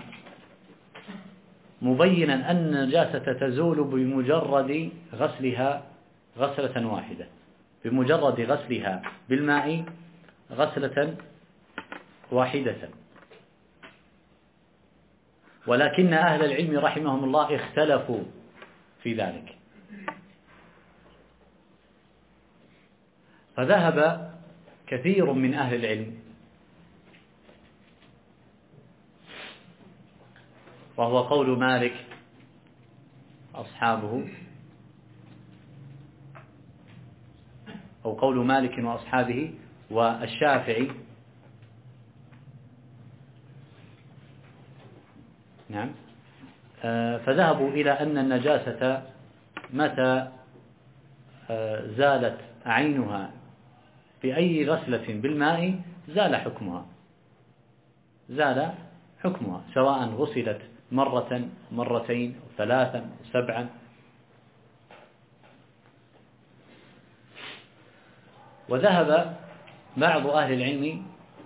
مبينا أن النجاسة تزول بمجرد غسلها غسلة واحدة، بمجرد غسلها بالماء غسلة واحدة، ولكن أهل العلم رحمهم الله اختلفوا في ذلك، فذهب كثير من أهل العلم وهو قول مالك أصحابه أو قول مالك وأصحابه والشافعي، نعم، فذهبوا إلى أن النجاسة متى زالت عينها بأي غسلة بالماء زال حكمها سواء غسلت مرة مرتين ثلاثا سبعا. وذهب بعض أهل العلم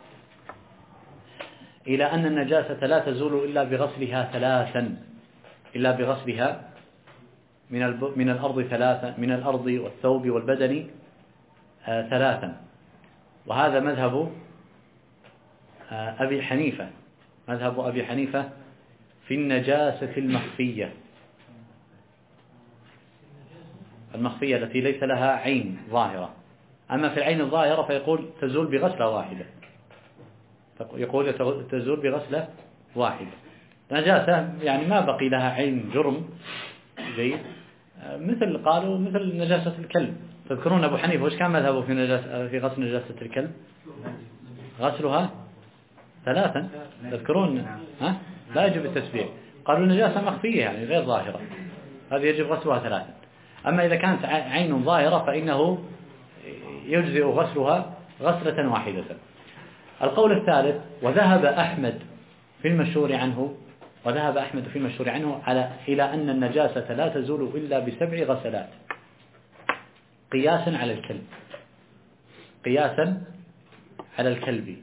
إلى أن النجاسة لا تزول إلا بغسلها ثلاثا، إلا بغسلها من الأرض ثلاثا، من الأرض والثوب والبدن ثلاثا. وهذا مذهب أبي حنيفة في النجاسة المخفية التي ليس لها عين ظاهرة. أما في العين الظاهرة فيقول تزول بغسلة واحدة. يقول تزول بغسلة واحدة. نجاسة يعني ما بقي لها عين جرم زي مثل قالوا مثل نجاسة الكلب. تذكرون أبو حنيفة وش كان مذهبه في غسل نجاسة الكلب؟ غسلها 3. تذكرون لا يجب التسبيح. قالوا نجاسة مخفية يعني غير ظاهرة، هذه يجب غسلها 3. أما إذا كانت عين ظاهرة فإنه يجزئ غسلها غسلة واحدة. القول الثالث وذهب أحمد في المشهور عنه إلى أن النجاسة لا تزول إلا ب7 غسلات قياسا على الكلب.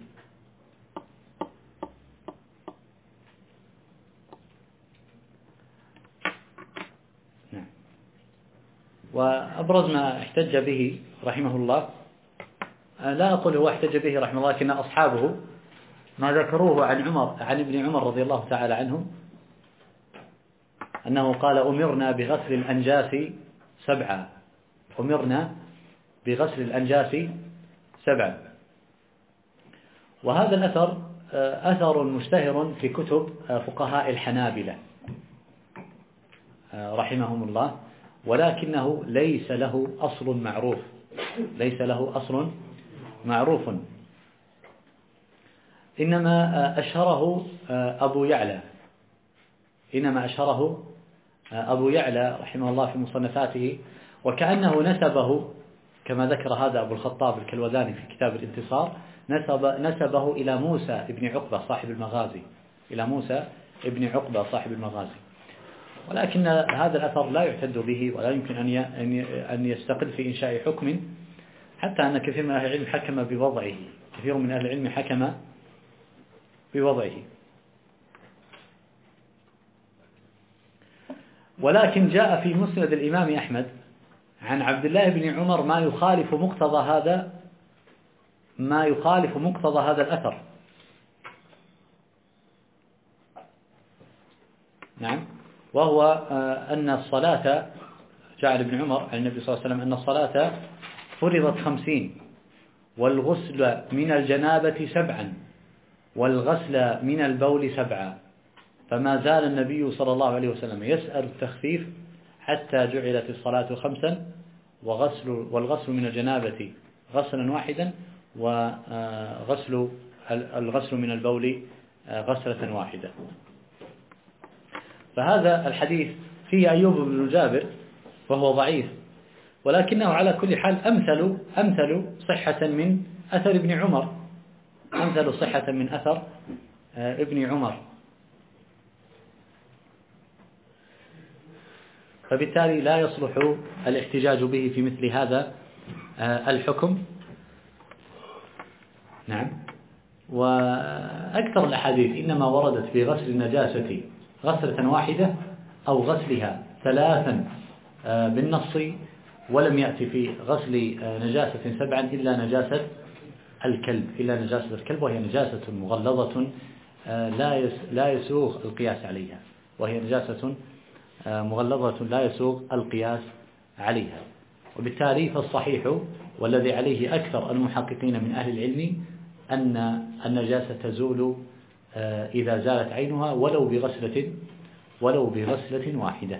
نعم. وأبرز ما احتج به رحمه الله، لا أقول هو احتج به رحمه الله، لكن أصحابه ما ذكروه عن ابن عمر رضي الله تعالى عنه أنه قال أمرنا بغسل الأنجاس 7. وهذا الأثر أثر مشتهر في كتب فقهاء الحنابلة رحمهم الله، ولكنه ليس له أصل معروف. إنما أشهره أبو يعلى رحمه الله في مصنفاته، وكأنه نسبه كما ذكر هذا أبو الخطاب الكلوذاني في كتاب الانتصار، نسبه إلى موسى ابن عقبة صاحب المغازي، ولكن هذا الأثر لا يعتد به ولا يمكن أن يستقل في إنشاء حكم، حتى أن كثير من أهل العلم حكم بوضعه. ولكن جاء في مسند الإمام أحمد عن عبد الله بن عمر ما يخالف مقتضى هذا الأثر. نعم. وهو أن الصلاة، جاء ابن عمر عن النبي صلى الله عليه وسلم أن الصلاة فرضت 50، والغسل من الجنابة 7، والغسل من البول 7، فما زال النبي صلى الله عليه وسلم يسأل التخفيف حتى جعلت الصلاة 5، والغسل من الجنابة غسلا واحدا، والغسل من البول غسلة واحدة. فهذا الحديث فيه أيوب بن جابر وهو ضعيف، ولكنه على كل حال أمثل صحة من أثر ابن عمر، فبالتالي لا يصلح الاحتجاج به في مثل هذا الحكم. نعم. وأكثر الأحاديث إنما وردت في غسل النجاسة غسلة واحدة أو غسلها 3 بالنص، ولم يأتي في غسل نجاسة 7 إلا نجاسة الكلب، وهي نجاسة مغلظة لا يسوغ القياس عليها، وبالتالي فالصحيح والذي عليه أكثر المحققين من أهل العلم أن النجاسة تزول إذا زالت عينها ولو بغسلة واحدة.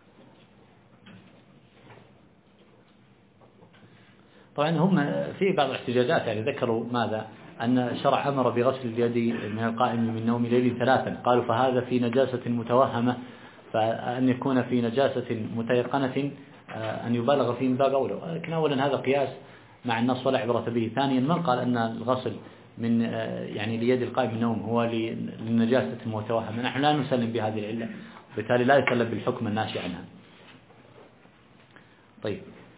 طبعا هم في بعض الاحتجاجات يعني ذكروا ماذا؟ أن الشرع أمر بغسل اليد من القائم من نوم ليل 3، قالوا فهذا في نجاسة متوهمة، فأن يكون في نجاسة متيقنة أن يبالغ فيه من باب أولى. لكن أولا هذا قياس مع النص ولا عبرة به. ثانيا من قال أن الغسل من يعني ليد القائم من النوم هو للنجاسة المتوهمة؟ نحن لا نسلم بهذه العلة، وبالتالي لا يسلم بالحكم الناشئ عنها. طيب،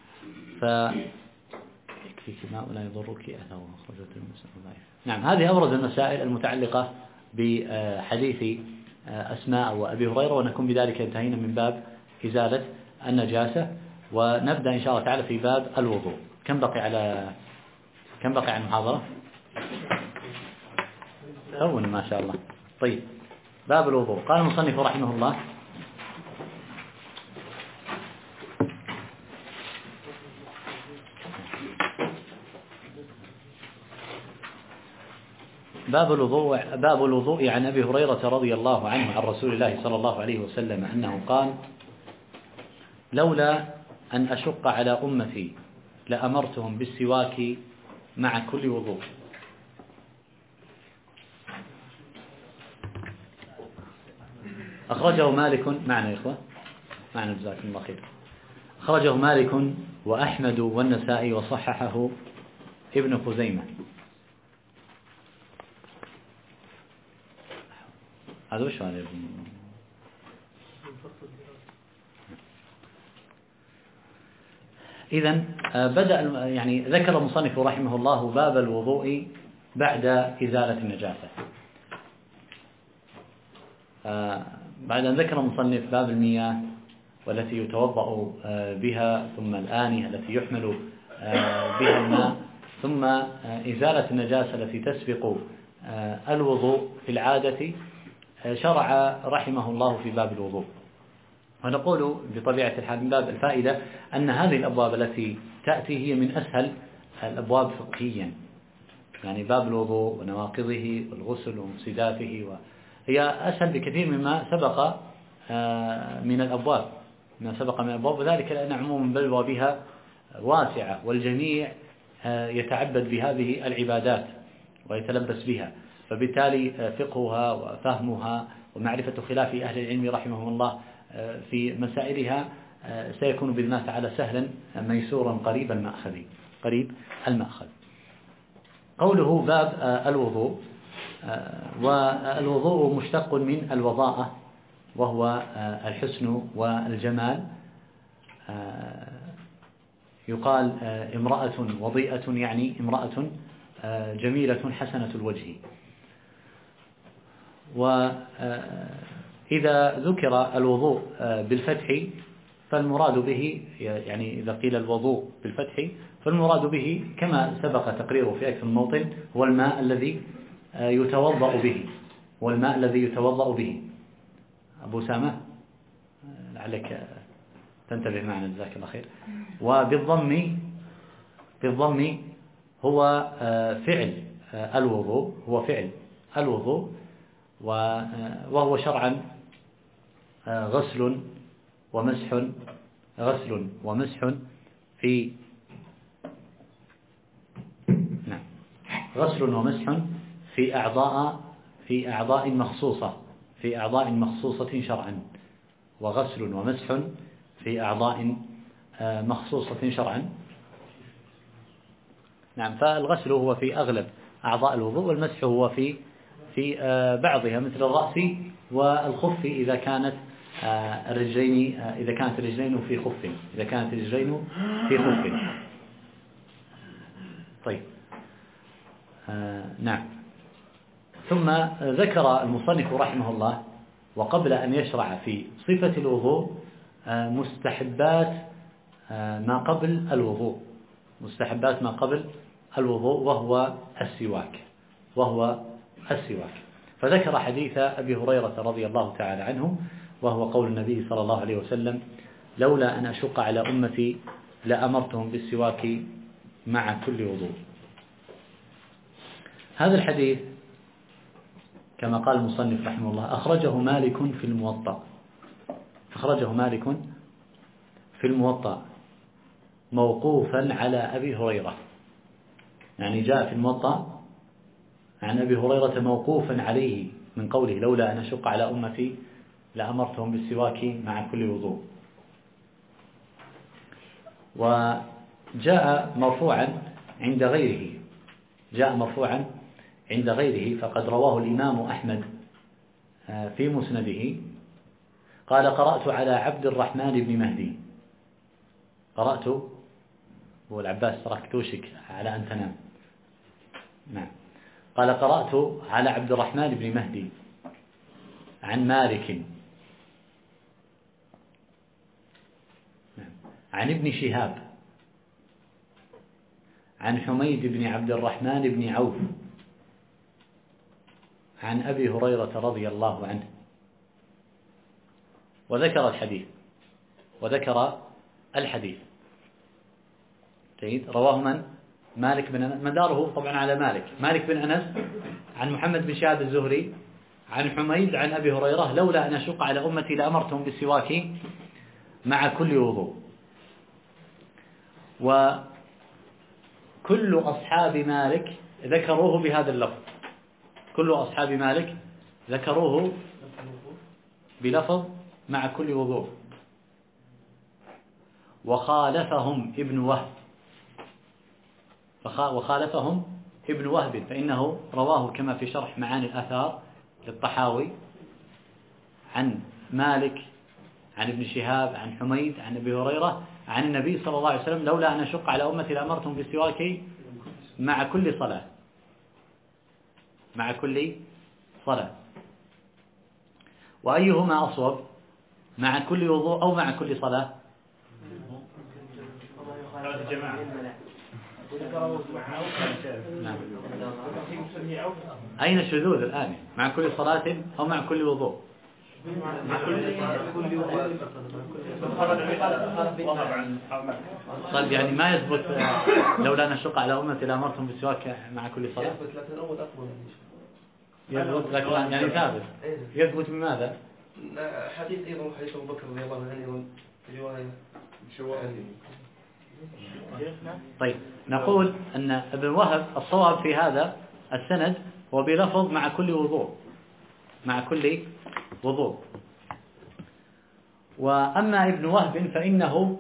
يكفيك ماء ولا يضرك أذى وخرجت المسألة ضعيفة. نعم، هذه أبرز المسائل المتعلقة بحديث أسماء وأبي هريرة، ونكون بذلك انتهينا من باب إزالة النجاسة، ونبدأ إن شاء الله تعالى في باب الوضوء. كم بقي على المحاضرة؟ أول ما شاء الله. طيب، باب الوضوء. قال المصنف رحمه الله: باب الوضوء عن أبي هريرة رضي الله عنه عن رسول الله صلى الله عليه وسلم أنه قال: لولا أن أشق على أمتي لأمرتهم بالسواك مع كل وضوء. أخرجه مالك معنا يا إخوة، معنا جزاكم الله خير. أخرجه مالك وأحمد والنسائي وصححه ابن خزيمة. هذا وش هذا؟ إذن بدأ يعني ذكر المصنف رحمه الله باب الوضوء بعد إزالة النجاسة. بعد أن ذكر المصنف باب المياه والتي يتوضأ بها، ثم الآنية التي يحمل بها الماء، ثم إزالة النجاسة التي تسبق الوضوء في العادة، شرع رحمه الله في باب الوضوء. ونقول بطبيعة الحال من باب الفائدة أن هذه الأبواب التي تأتي هي من أسهل الأبواب فقهيا، يعني باب الوضوء ونواقضه والغسل ومفسداته، هي أسهل بكثير مما سبق من الأبواب، وذلك لأن عموم بلوى بها واسعة، والجميع يتعبد بهذه العبادات ويتلبس بها، فبالتالي فقهها وفهمها ومعرفة خلاف أهل العلم رحمهم الله في مسائلها سيكون بإذن تعالى سهلا ميسورا قريب المأخذ. قوله باب الوضوء، والوضوء مشتق من الوضاءة، وهو الحسن والجمال. يقال امرأة وضيئة، يعني امرأة جميلة حسنة الوجه. وإذا ذكر الوضوء بالفتح فالمراد به، يعني إذا قيل الوضوء بالفتح فالمراد به كما سبق تقريره في أكثر من موطن هو الماء الذي يتوضأ به. أبو سامة لعلك تنتبه معنا جزاك الله خير. وبالضم هو فعل الوضوء، وهو شرعا غسل ومسح في أعضاء مخصوصة شرعا، وغسل ومسح في أعضاء مخصوصة شرعا. نعم، فالغسل هو في أغلب أعضاء الوضوء، والمسح هو في بعضها مثل الرأس والخف إذا كانت الرجلين في خف. طيب، نعم. ثم ذكر المصنف رحمه الله، وقبل أن يشرع في صفة الوضوء، مستحبات ما قبل الوضوء وهو السواك. فذكر حديث أبي هريرة رضي الله تعالى عنه، وهو قول النبي صلى الله عليه وسلم: لولا أن أشق على أمتي لأمرتهم بالسواك مع كل وضوء. هذا الحديث كما قال المصنف رحمه الله أخرجه مالك في الموطأ موقوفا على أبي هريرة، يعني جاء في الموطأ عن أبي هريرة موقوفا عليه من قوله: لولا أن أشق على أمتي لأمرتهم بالسواك مع كل وضوء. وجاء مرفوعا عند غيره، فقد رواه الإمام أحمد في مسنده. قال: قرأت على عبد الرحمن بن مهدي. قرأت، هو العباس ترك توشك على أن تنام. نعم. قال: قرأت على عبد الرحمن بن مهدي عن مالك عن ابن شهاب عن حميد بن عبد الرحمن بن عوف عن أبي هريرة رضي الله عنه، وذكر الحديث. جيد. رواه من؟ مالك بن أنس مداره طبعا على مالك بن أنس عن محمد بن شهاب الزهري عن حميد عن أبي هريرة لولا أن أشق على أمتي لأمرتهم بالسواك مع كل وضوء. وكل أصحاب مالك ذكروه بهذا اللفظ، كل أصحاب مالك ذكروه بلفظ مع كل وضوء. وخالفهم ابن وهب فإنه رواه كما في شرح معاني الآثار للطحاوي عن مالك عن ابن شهاب عن حميد عن أبي هريرة عن النبي صلى الله عليه وسلم لولا أن أشق على أمتي لأمرتهم بالسواك مع كل صلاة، مع كل صلاة. وأيهما أصوب، مع كل وضوء أو مع كل صلاة؟ نعم. أين الشذوذ الآن؟ مع كل صلاة أو مع كل وضوء؟ طيب يعني ما يثبت لولا أن أشق على أمتي لأمرتهم بالسواك مع كل صلاة؟ يثبت لكن يعني ثابت. يثبت بماذا؟ حديث أيضا حديث أبو بكر رضي الله عنه أيضا رواية طيب نقول أن ابن وهب الصواب في هذا السند هو بلفظ مع كل وضوء، مع كل وضوء. وأما ابن وهب فإنه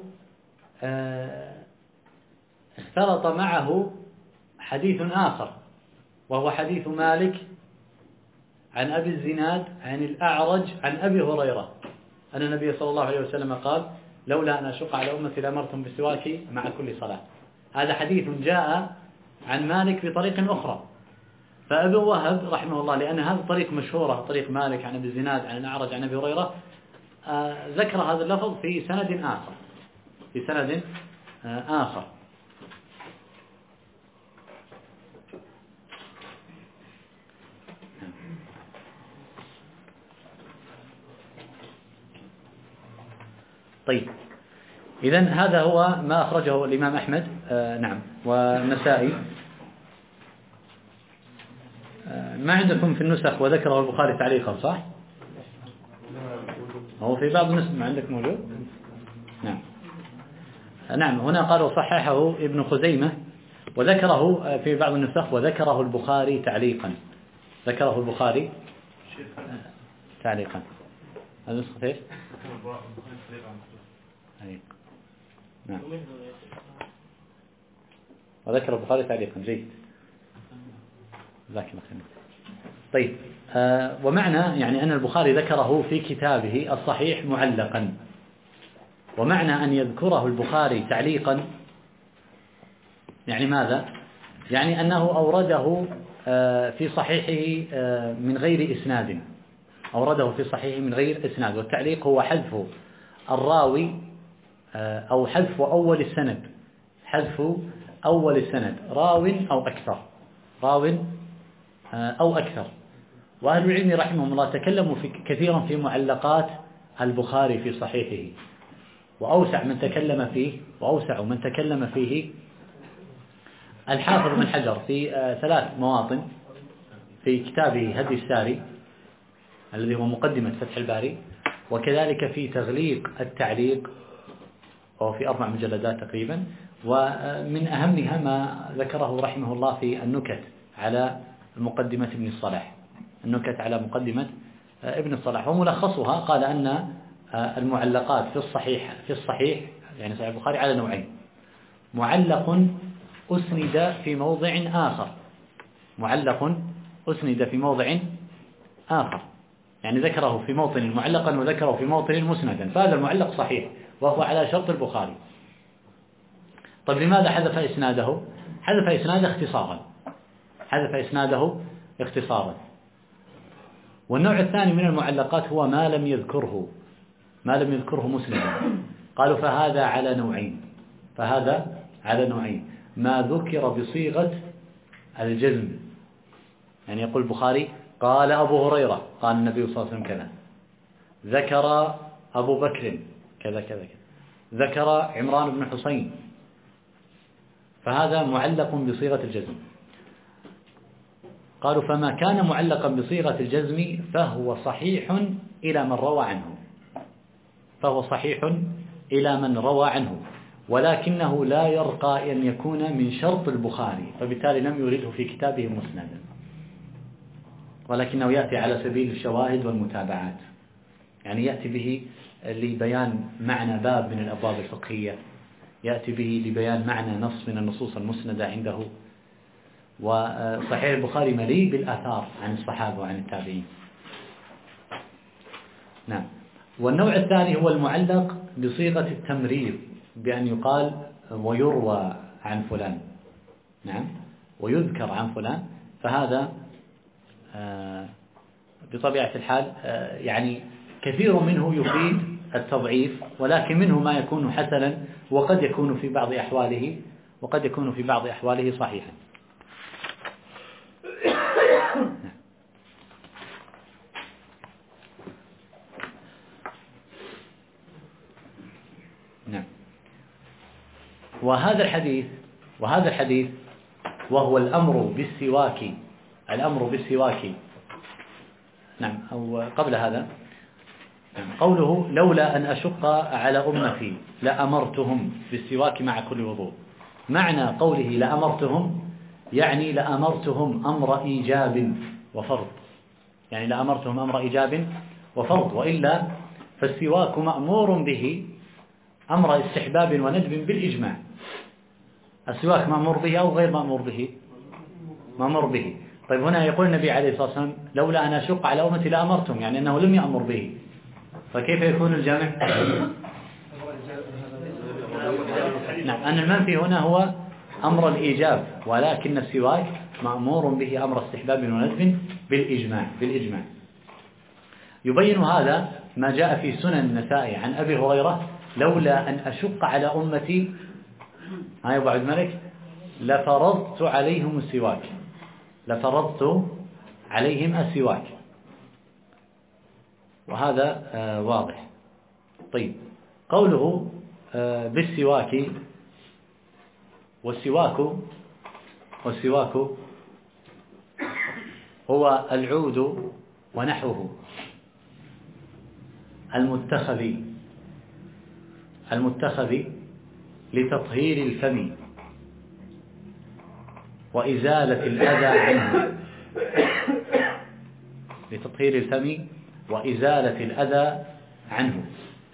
اختلط معه حديث آخر وهو حديث مالك عن أبي الزناد عن الأعرج عن أبي هريرة أن النبي صلى الله عليه وسلم قال لولا أن أشق على أمتي لأمرتهم بالسواك مع كل صلاة. هذا حديث جاء عن مالك بطريق أخرى. فأبو وهب رحمه الله لأن هذا الطريق مشهورة، طريق مالك عن أبي الزناد عن الأعرج عن أبي هريرة، ذكر هذا اللفظ في سند آخر، في سند آخر. طيب إذن هذا هو ما أخرجه الإمام أحمد نعم والنسائي. ما عندكم في النسخ وذكره البخاري تعليقا صح؟ هو في بعض النسخ ما عندك موجود؟ نعم نعم. هنا قال وصححه ابن خزيمة وذكره في بعض النسخ وذكره البخاري تعليقا، ذكره البخاري تعليقا. هذا نسخة ايش؟ نعم وذكر البخاري تعليقا. جيد ذاك الله. طيب ومعنى يعني أن البخاري ذكره في كتابه الصحيح معلقا، ومعنى أن يذكره البخاري تعليقا يعني ماذا؟ يعني أنه أورده في صحيحه من غير إسناد، أورده في صحيحه من غير إسناد. والتعليق هو حذف الراوي أو حذف أول السند، حذف أول السند راو أو أكثر، راو أو أكثر. وأهل العلم رحمهم الله تكلموا كثيرا في معلقات البخاري في صحيحه، وأوسع من تكلم فيه الحافظ بن حجر في 3 مواطن في كتابه هدي الساري الذي هو مقدمة فتح الباري، وكذلك في تغليق التعليق وهو في 4 مجلدات تقريبا. ومن أهمها ما ذكره رحمه الله في النكت على مقدمة ابن الصلاح، النكت على مقدمة ابن الصلاح. وملخصها قال أن المعلقات في الصحيح يعني صحيح البخاري على نوعين: معلق أسند في موضع آخر، معلق أسند في موضع آخر يعني ذكره في موطن معلقا وذكره في موطن مسندا، فهذا المعلق صحيح وهو على شرط البخاري. طيب لماذا حذف إسناده؟ حذف إسناده اختصارا. والنوع الثاني من المعلقات هو ما لم يذكره مسندا. قالوا فهذا على نوعين: ما ذكر بصيغة الجزم، يعني يقول البخاري قال أبو هريرة قال النبي صلى الله عليه وسلم كذا، ذكر أبو بكر كذا كذا كذا، ذكر عمران بن حسين، فهذا معلق بصيغة الجزم. قالوا فما كان معلقا بصيغة الجزم فهو صحيح إلى من روى عنه، فهو صحيح إلى من روى عنه، ولكنه لا يرقى أن يكون من شرط البخاري، فبالتالي لم يرده في كتابه مسندا، ولكنه يأتي على سبيل الشواهد والمتابعات، يعني يأتي به لبيان معنى باب من الأبواب الفقهية، يأتي به لبيان معنى نص من النصوص المسندة عنده. وصحيح البخاري مليء بالآثار عن الصحابة وعن التابعين. نعم. والنوع الثاني هو المعلق بصيغة التمريض، بأن يقال ويروى عن فلان، نعم، ويذكر عن فلان، فهذا بطبيعة الحال يعني كثير منه يفيد التضعيف، ولكن منه ما يكون حسنا، وقد يكون في بعض أحواله صحيحا. نعم. وهذا الحديث وهو الأمر بالسواك. نعم. أو قبل هذا قوله لولا أن أشق على أمتي لأمرتهم بالسواك مع كل وضوء. معنى قوله لأمرتهم يعني لأمرتهم أمر إيجاب وفرض، يعني لأمرتهم أمر إيجاب وفرض، وإلا فالسواك مأمور به أمر استحباب وندب بالإجماع. السواك مأمور به أو غير مأمور به؟ مأمور به. طيب هنا يقول النبي عليه الصلاة والسلام لولا أن أشق على أمتي لأمرتهم، يعني أنه لم يأمر به، فكيف يكون الجمع؟ نعم، أن المنفي هنا هو أمر الإيجاب، ولكن السواك مأمور به أمر استحباب وندب بالإجماع. يبين هذا ما جاء في سنن النسائي عن أبي هريرة لولا أن أشق على أمتي يا أبو عبد الملك لفرضت عليهم السواك، وهذا واضح. طيب قوله بالسواك، والسواك هو العود ونحوه المتخذ لتطهير الفم وإزالة الأذى عنه، لتطهير الفم وإزالة الأذى عنه.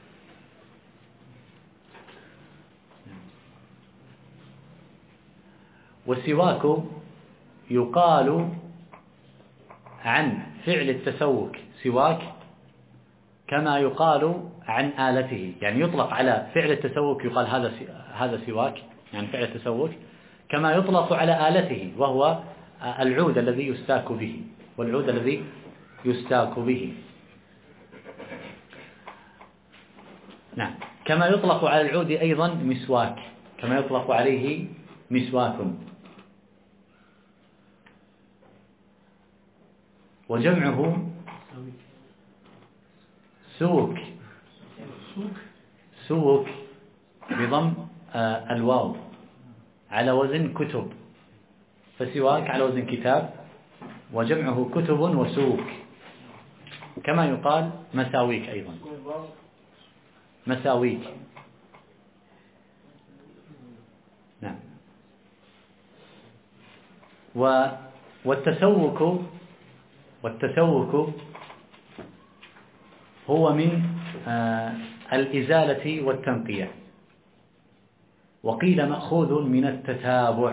والسواك يقال عن فعل التسوك سواك كما يقال عن آلته، يعني يطلق على فعل التسوك يقال هذا سواك، يعني فعل التسوك، كما يطلق على آلته وهو العود الذي يستاك به. نعم. كما يطلق على العود أيضا مسواك، كما يطلق عليه مسواك. وجمعه سوك بضم الواو على وزن كتب، فسواك على وزن كتاب، وجمعه كتب وسوك، كما يقال مساويك أيضا، مساويك. نعم. والتسوك هو من الإزالة والتنقية، وقيل مأخوذ من التتابع،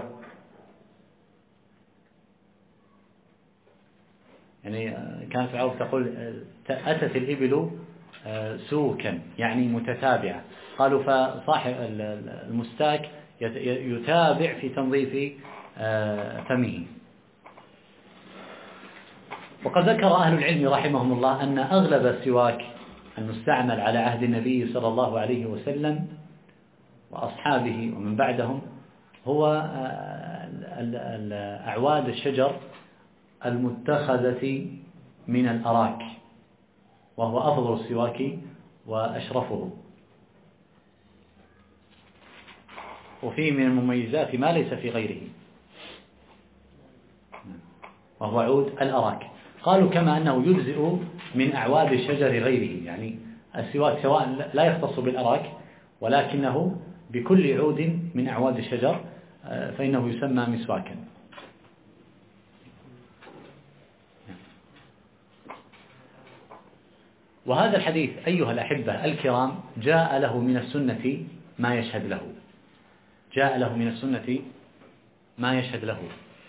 يعني كانت العرب تقول أتت الإبل سوكا، يعني متتابعة. قالوا فصاحب المستاك يتابع في تنظيف فمه. وقد ذكر أهل العلم رحمهم الله أن أغلب السواك المستعمل على عهد النبي صلى الله عليه وسلم وأصحابه ومن بعدهم هو أعواد الشجر المتخذة من الأراك، وهو أفضل السواك وأشرفه. وفيه من المميزات ما ليس في غيره، وهو عود الأراك. قالوا كما أنه يجزئ من أعواد الشجر غيره، يعني السواك سواء لا يختص بالأراك ولكنه بكل عود من أعواد الشجر فإنه يسمى مسواكا. وهذا الحديث أيها الأحبة الكرام جاء له من السنة ما يشهد له، جاء له من السنة ما يشهد له.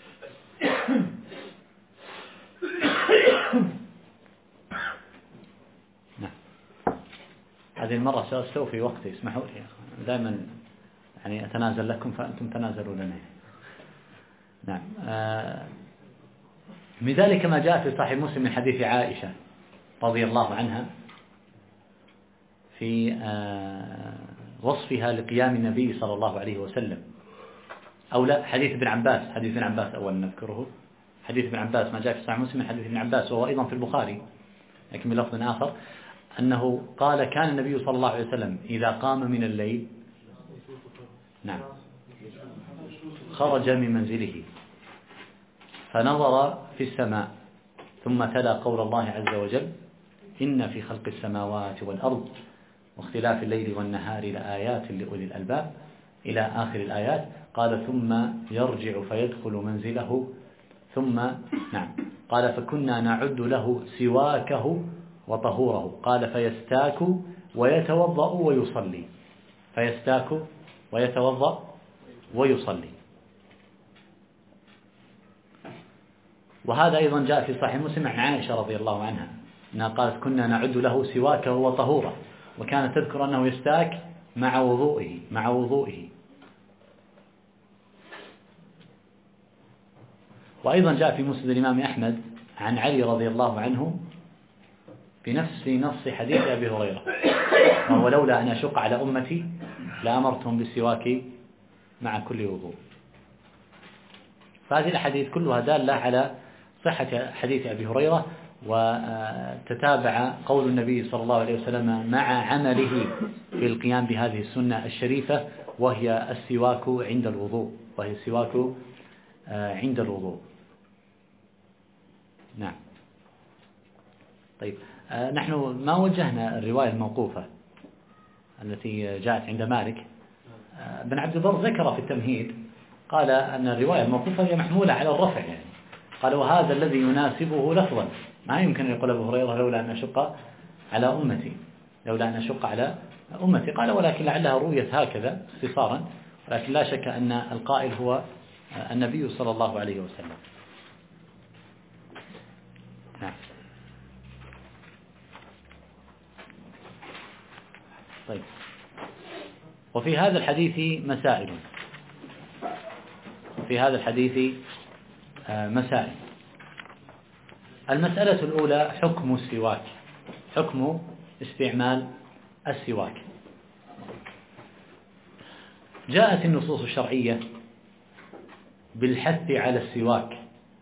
نعم. هذه المرة سأستوفي وقتي، اسمحوا لي، دائما يعني أتنازل لكم فأنتم تنازلوا لنا. نعم. من ذلك ما جاء في صحيح مسلم من حديث عائشة رضي الله عنها في وصفها لقيام النبي صلى الله عليه وسلم، أو لا، حديث ابن عباس، حديث ابن عباس أولا نذكره، حديث ابن عباس ما جاء في صحيح مسلم من حديث ابن عباس وهو أيضا في البخاري لكن بلفظ آخر، أنه قال كان النبي صلى الله عليه وسلم إذا قام من الليل نعم خرج من منزله فنظر في السماء ثم تلا قول الله عز وجل إن في خلق السماوات والأرض واختلاف الليل والنهار لآيات لأولي الألباب إلى آخر الآيات. قال ثم يرجع فيدخل منزله ثم نعم قال فكنا نعد له سواكه وطهوره، قال فيستاك ويتوضأ ويصلي، فيستاك ويتوضأ ويصلي. وهذا أيضا جاء في صحيح مسلم عن عائشة رضي الله عنها أنها قالت كنا نعد له سواكه وطهوره، وكانت تذكر أنه يستاك مع وضوئه. وأيضا جاء في مسند الإمام أحمد عن علي رضي الله عنه بنفس نص حديث أبي هريرة، وهو لولا أن أشق على أمتي لأمرتهم بالسواك مع كل وضوء. فهذه الحديث كلها دالة على صحة حديث أبي هريرة، وتتابع قول النبي صلى الله عليه وسلم مع عمله في القيام بهذه السنة الشريفة وهي السواك عند الوضوء، عند الوضوء. نعم. طيب نحن ما وجهنا الرواية الموقوفة التي جاءت عند مالك. ابن عبد البر ذكر في التمهيد قال أن الرواية الموقوفة هي محمولة على الرفع، يعني قال وهذا الذي يناسبه لفظا، ما يمكن أن يقول أبو هريرة لولا أن أشق على أمتي، قال ولكن لعلها رويت هكذا اختصارا، ولكن لا شك أن القائل هو النبي صلى الله عليه وسلم. نعم. طيب وفي هذا الحديث مسائل، المسألة الأولى حكم السواك، حكم استعمال السواك. جاءت النصوص الشرعية بالحث على السواك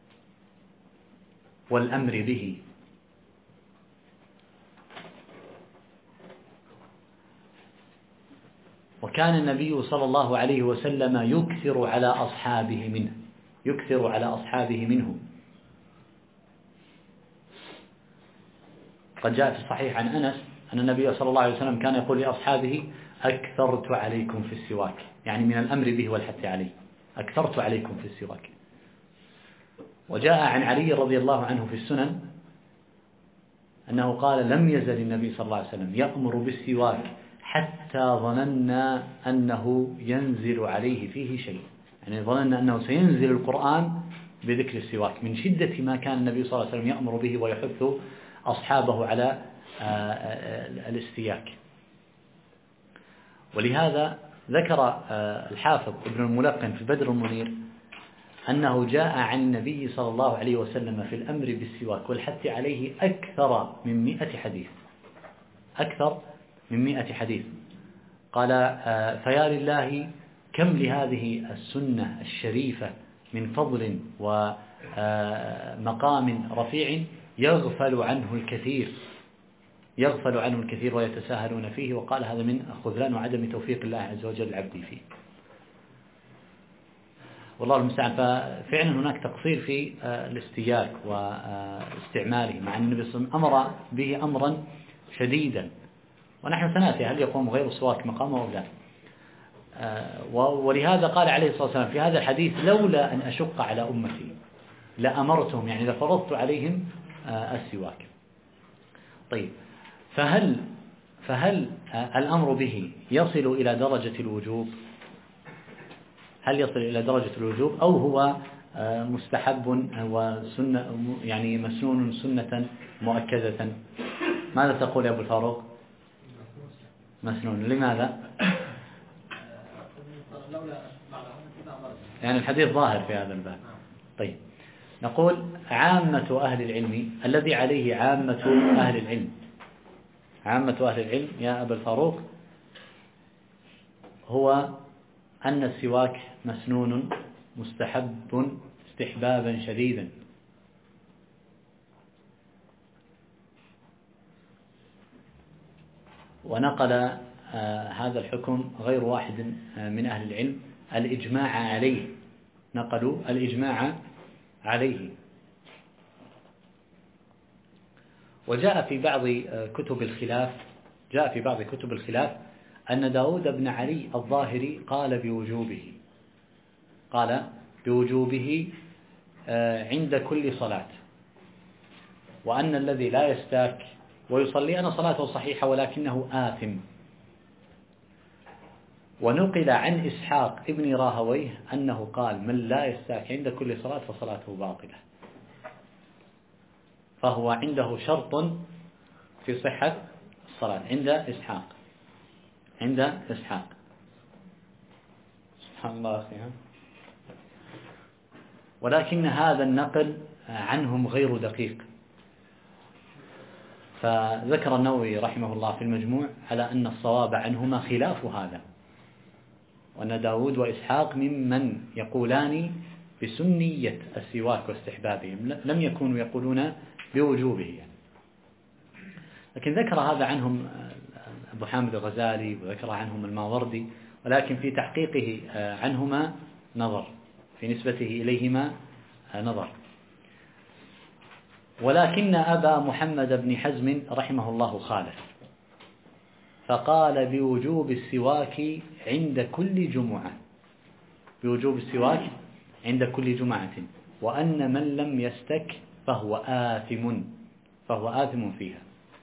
والأمر به، وكان النبي صلى الله عليه وسلم يكثر على أصحابه منه. قد جاء في الصحيح عن أنس أن النبي صلى الله عليه وسلم كان يقول لأصحابه أكثرت عليكم في السواك، يعني من الأمر به والحث عليه، أكثرت عليكم في السواك. وجاء عن علي رضي الله عنه في السنن أنه قال لم يزل النبي صلى الله عليه وسلم يأمر بالسواك حتى ظننا أنه ينزل عليه فيه شيء، يعني ظننا أنه سينزل القرآن بذكر السواك من شدة ما كان النبي صلى الله عليه وسلم يأمر به ويحث أصحابه على الاستياك. ولهذا ذكر الحافظ ابن الملقن في بدر المنير أنه جاء عن النبي صلى الله عليه وسلم في الأمر بالسواك والحث عليه أكثر من 100 حديث. قال فيا لله كم لهذه السنة الشريفة من فضل ومقام رفيع يغفل عنه الكثير ويتساهلون فيه، وقال هذا من خذلان وعدم توفيق الله عز وجل العبد فيه. والله المستعان. ففعلا هناك تقصير في الاستياك واستعماله، مع أن النبي صلى الله عليه وسلم أمر به أمرا شديدا، ونحن سنأتي هل يقوم غير السواك مقامه أو لا. ولهذا قال عليه الصلاة والسلام في هذا الحديث: لولا أن أشق على أمتي لأمرتهم، يعني لفرضت عليهم السواك. طيب، فهل الأمر به يصل إلى درجة الوجوب؟ هل يصل إلى درجة الوجوب أو هو مستحب وسنة، يعني مسنون سنة مؤكدة؟ ماذا تقول يا أبو الفاروق؟ مسنون. لماذا؟ يعني الحديث ظاهر في هذا الباب. طيب، نقول عامة أهل العلم، الذي عليه عامة أهل العلم، عامة أهل العلم يا أبا الفاروق، هو أن السواك مسنون مستحب استحبابا شديدا. ونقل هذا الحكم غير واحد من أهل العلم الإجماع عليه، نقلوا الإجماع عليه. وجاء في بعض كتب الخلاف أن داود بن علي الظاهري قال بوجوبه عند كل صلاة، وأن الذي لا يستاك ويصلي أن صلاته صحيحة ولكنه آثم. ونقل عن إسحاق ابن راهويه أنه قال: من لا يستاك عند كل صلاة فصلاته باطلة. فهو عنده شرط في صحة الصلاة عند إسحاق. سبحان الله أخي. ولكن هذا النقل عنهم غير دقيق. فذكر النووي رحمه الله في المجموع على أن الصواب عنهما خلاف هذا، وأن داود وإسحاق ممن يقولان بسنية السواك واستحبابه، لم يكونوا يقولون بوجوبه يعني. لكن ذكر هذا عنهم أبو حامد الغزالي، وذكر عنهم الماوردي، ولكن في تحقيقه عنهما نظر، في نسبته إليهما نظر. ولكن أبا محمد بن حزم رحمه الله خالف، فقال بوجوب السواك عند كل جمعة، وأن من لم يستك فهو آثم فيها.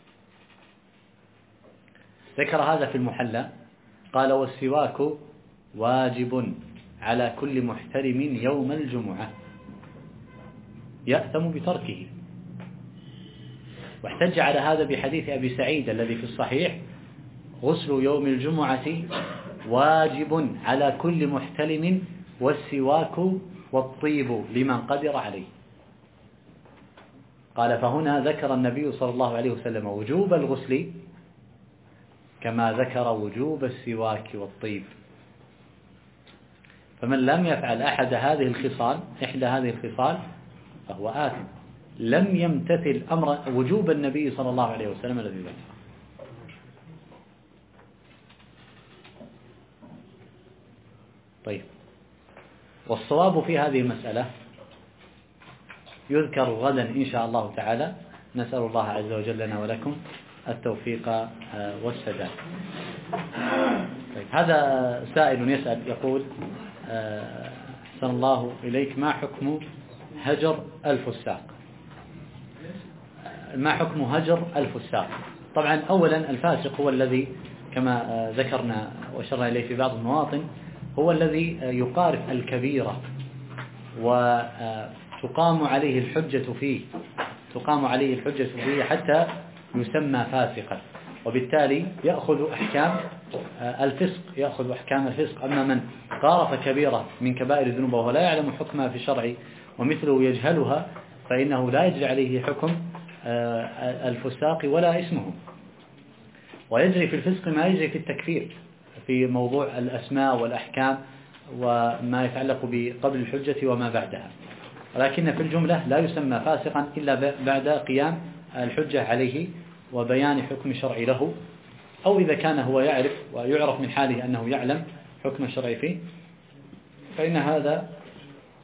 ذكر هذا في المحلى، قال: والسواك واجب على كل محترم يوم الجمعة يأثم بتركه. واحتج على هذا بحديث أبي سعيد الذي في الصحيح: غسل يوم الجمعة واجب على كل محتلم، والسواك والطيب لمن قدر عليه. قال: فهنا ذكر النبي صلى الله عليه وسلم وجوب الغسل كما ذكر وجوب السواك والطيب. فمن لم يفعل إحدى هذه الخصال فهو آثم، لم يمتثل أمر وجوب النبي صلى الله عليه وسلم الذي ذكر. طيب، والصواب في هذه المسألة يذكر غدا إن شاء الله تعالى. نسأل الله عز وجل لنا ولكم التوفيق والسداد. طيب، هذا سائل يسأل يقول: أحسن الله إليك، ما حكم هجر الفساق؟ ما حكم هجر الفساق؟ طبعا أولا الفاسق هو الذي كما ذكرنا وأشرنا إليه في بعض المواطن، هو الذي يقارف الكبيرة وتقام عليه الحجة فيه حتى يسمى فاسقا، وبالتالي يأخذ أحكام الفسق. أما من قارف كبيرة من كبائر الذنوب وهو لا يعلم حكمها في الشرع ومثله يجهلها، فإنه لا يجري عليه حكم الفساق ولا اسمه، ويجري في الفسق ما يجري في التكفير في موضوع الأسماء والأحكام وما يتعلق بقبل الحجة وما بعدها. ولكن في الجملة لا يسمى فاسقا إلا بعد قيام الحجة عليه وبيان حكم الشرع له، أو إذا كان هو يعرف ويعرف من حاله أنه يعلم حكم الشرع فيه، فإن هذا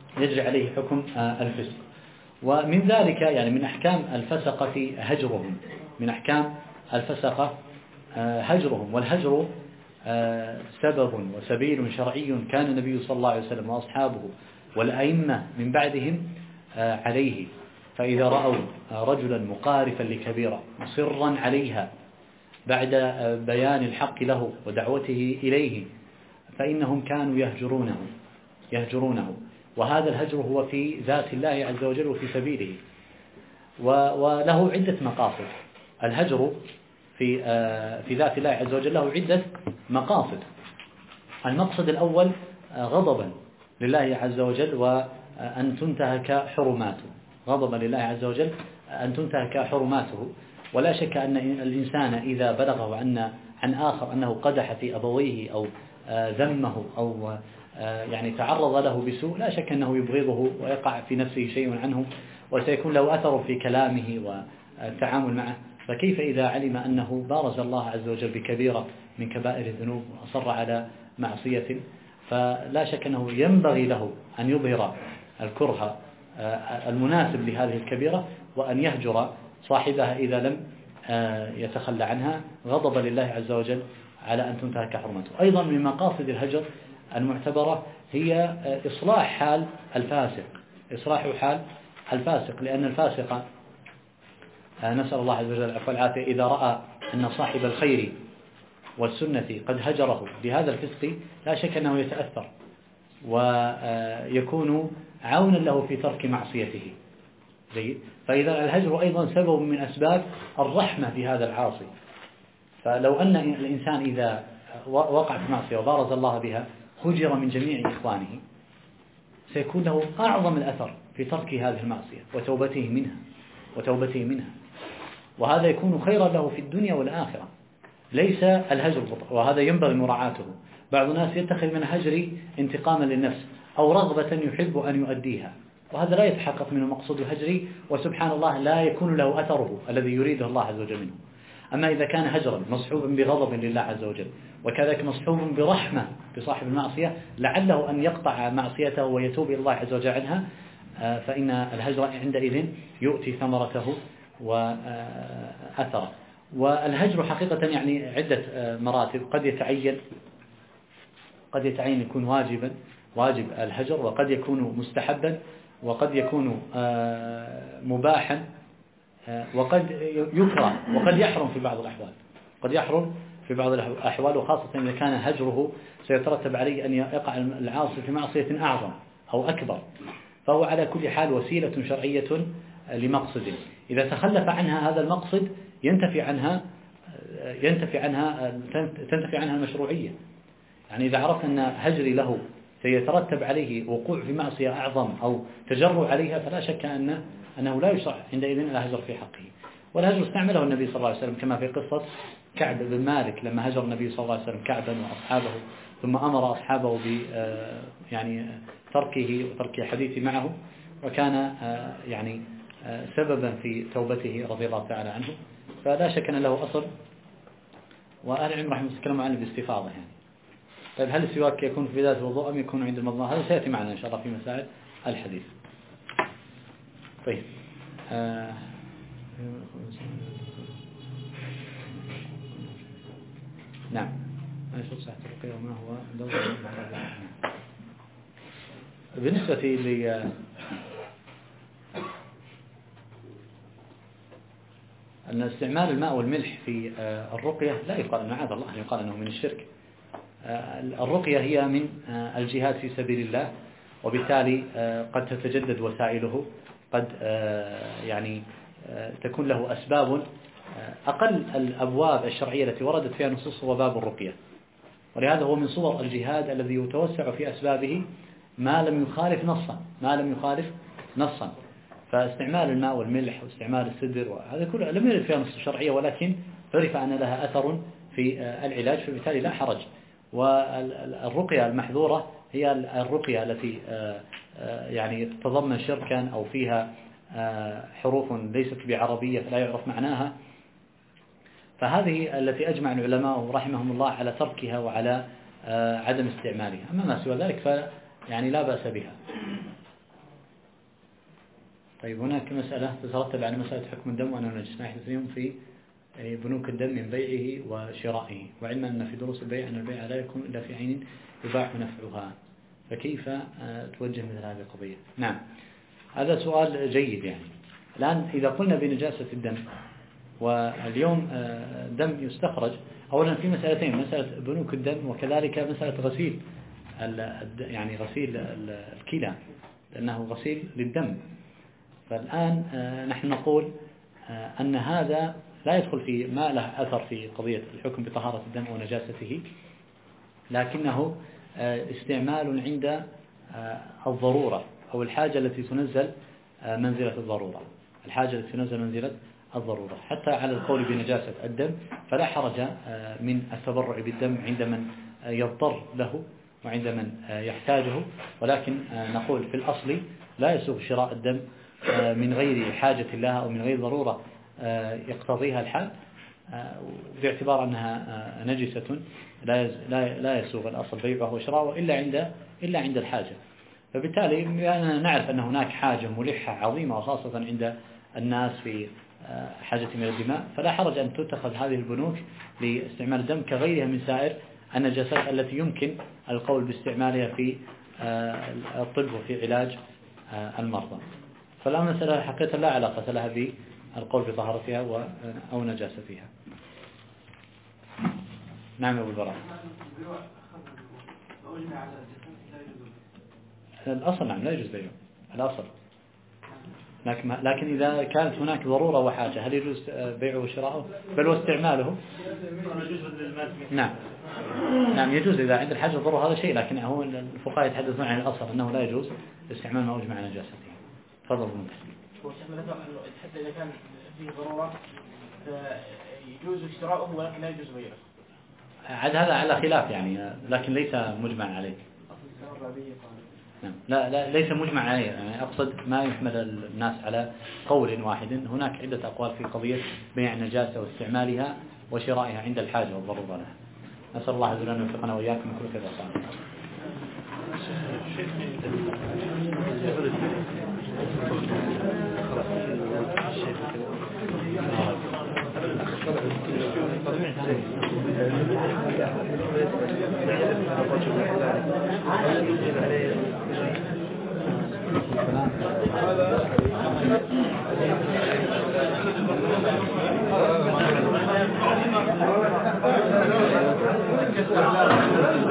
يجري عليه حكم الفسق. ومن ذلك يعني من أحكام الفسقة هجرهم، من أحكام الفسقة هجرهم. والهجر سبب وسبيل شرعي كان النبي صلى الله عليه وسلم وأصحابه والأئمة من بعدهم عليه. فإذا رأوا رجلا مقارفا لكبيرة مصرا عليها بعد بيان الحق له ودعوته إليه فإنهم كانوا يهجرونه. وهذا الهجر هو في ذات الله عز وجل وفي سبيله، وله عدة مقاصد. الهجر في ذات الله عز وجل له عدة مقاصد. المقصد الأول غضبا لله عز وجل وأن تنتهك حرماته، غضبا لله عز وجل أن تنتهك حرماته. ولا شك أن الإنسان إذا بلغه عن آخر أنه قدح في أبويه أو ذمه أو يعني تعرض له بسوء، لا شك أنه يبغضه ويقع في نفسه شيء عنه وسيكون له أثر في كلامه والتعامل معه. فكيف إذا علم أنه بارز الله عز وجل بكبيرة من كبائر الذنوب وأصر على معصية، فلا شك أنه ينبغي له أن يظهر الكره المناسب لهذه الكبيرة وأن يهجر صاحبها إذا لم يتخلى عنها غضبا لله عز وجل على أن تنتهك حرمته. أيضا من مقاصد الهجر المعتبرة هي إصلاح حال الفاسق، إصلاح حال الفاسق، لأن الفاسق نسأل الله عز وجل العفو والعافية إذا رأى أن صاحب الخير والسنة قد هجره بهذا الفسق لا شك أنه يتأثر ويكون عونا له في ترك معصيته. فإذا الهجر أيضا سبب من أسباب الرحمة في هذا العاصي. فلو أن الإنسان إذا وقع في معصية وبارز الله بها هجر من جميع إخوانه سيكون له أعظم الأثر في ترك هذه المعصية وتوبته منها، وهذا يكون خيرا له في الدنيا والآخرة. ليس الهجر، وهذا ينبغي مراعاته. بعض الناس يتخذ من الهجر انتقاما للنفس أو رغبة يحب أن يؤديها، وهذا لا يتحقق منه مقصود الهجر، وسبحان الله لا يكون له أثره الذي يريده الله عز وجل منه. أما إذا كان هجرا مصحوبا بغضب لله عز وجل وكذلك مصحوب برحمة بصاحب المعصية لعله أن يقطع معصيته ويتوب إلى الله عز وجل عنها، فإن الهجر عندئذ يؤتي ثمرته وأثره. والهجر حقيقة يعني عدة مراتب، قد يتعين يكون واجب الهجر، وقد يكون مستحبا، وقد يكون مباحا، وقد يكره، وقد يحرم في بعض الأحوال، وخاصة إذا كان هجره سيترتب عليه أن يقع العاصي في معصية أعظم أو أكبر، فهو على كل حال وسيلة شرعية لمقصد. إذا تخلف عنها هذا المقصد تنتفي عنها المشروعية. يعني إذا عرفت أن هجري له سيترتب عليه وقوع في معصية أعظم أو تجرؤ عليها فلا شك أنه لا يشرع عندئذ الهجر في حقه. والهجر استعمله النبي صلى الله عليه وسلم كما في قصة كعب بن مالك لما هجر النبي صلى الله عليه وسلم كعبا وأصحابه، ثم أمر أصحابه يعني تركه وترك الحديث معه، وكان يعني سببا في توبته رضي الله تعالى عنه. فلا شك أن له أصل، وأهل العلم رحمه الله يتكلموا عنه باستفاضة. يعني طيب هل السواك يكون في بداية الوضوء أم يكون عند المضمضة؟ هذا سيأتي معنا إن شاء الله في مسائل الحديث. طيب نعم. ما شرط صحة الرقية وما هو دور بالنسبة لي أن استعمال الماء والملح في الرقية لا يقال معاذ الله، يقال أنه من الشرك. الرقية هي من الجهاد في سبيل الله، وبالتالي قد تتجدد وسائله، قد يعني تكون له أسباب. أقل الأبواب الشرعية التي وردت فيها نصوص هو باب الرقية، ولهذا هو من صور الجهاد الذي يتوسع في أسبابه ما لم يخالف نصا. فاستعمال الماء والملح واستعمال السدر وهذا كله لم يرد فيها نصوص شرعية، ولكن عرف أن لها أثر في العلاج، فبالتالي لا حرج. والرقية المحظورة هي الرقية التي يعني تتضمن شركا أو فيها حروف ليست بعربية فلا يعرف معناها، فهذه التي أجمع العلماء رحمهم الله على تركها وعلى عدم استعمالها. أما ما سوى ذلك فيعني لا بأس بها. طيب هناك مسألة تترتب على مسألة حكم الدم وأنه نجس، نحن اليوم في بنوك الدم من بيعه وشرائه، وعلما أن في دروس البيع أن البيع لا يكون إلا في عين يباح نفعها، فكيف توجه مثل هذه القضية؟ نعم، هذا سؤال جيد. يعني الآن إذا قلنا بنجاسة الدم، واليوم دم يستخرج، أولا في مسألتين: مسألة بنوك الدم، وكذلك مسألة غسيل يعني غسيل الكلى، لأنه غسيل للدم. فالآن نحن نقول أن هذا لا يدخل في ما له أثر في قضية الحكم بطهارة الدم ونجاسته، لكنه استعمال عند الضرورة أو الحاجة التي تنزل منزلة الضرورة، الحاجة التي تنزل منزلة الضرورة. حتى على القول بنجاسة الدم فلا حرج من التبرع بالدم عند من يضطر له وعند من يحتاجه، ولكن نقول في الأصل لا يسوغ شراء الدم من غير حاجة لها أو من غير ضرورة يقتضيها الحال، باعتبار أنها نجسة لا يسوغ الأصل بيعه وشراءه إلا عند الحاجة. فبالتالي أننا نعرف أن هناك حاجة ملحة عظيمة وخاصة عند الناس في حاجة من الدماء، فلا حرج أن تتخذ هذه البنوك لاستعمال الدم كغيرها من سائر النجاسات التي يمكن القول باستعمالها في الطب وفي علاج المرضى. فلا مسألة حقيقة لا علاقة لها بالقول بطهارتها أو نجاستها. نعم يا أبو البراء. الأصل نعم لا يجوز بيعه، الأصل، لكن إذا كانت هناك ضرورة وحاجة هل يجوز بيعه وشراءه بل واستعماله؟ نعم يجوز إذا عند الحاجة ضرورة، هذا شيء، لكن هو الفقهاء يتحدثون عن الأصل أنه لا يجوز استعمال ما أجمع نجاسته. تفضل منك. حتى إذا كان فيه ضرورة يجوز اشتراؤه ولكن لا يجوز بيعه. عاد هذا على خلاف يعني، لكن ليس مجمع عليه. نعم لا ليس مجمع عليه، يعني أقصد ما يحمل الناس على قول واحد، هناك عدة أقوال في قضية بيع النجاسة واستعمالها وشرائها عند الحاجة والضرورة لها. نسأل الله عز وجل أن يوفقنا وإياكم من كل خير وصالح.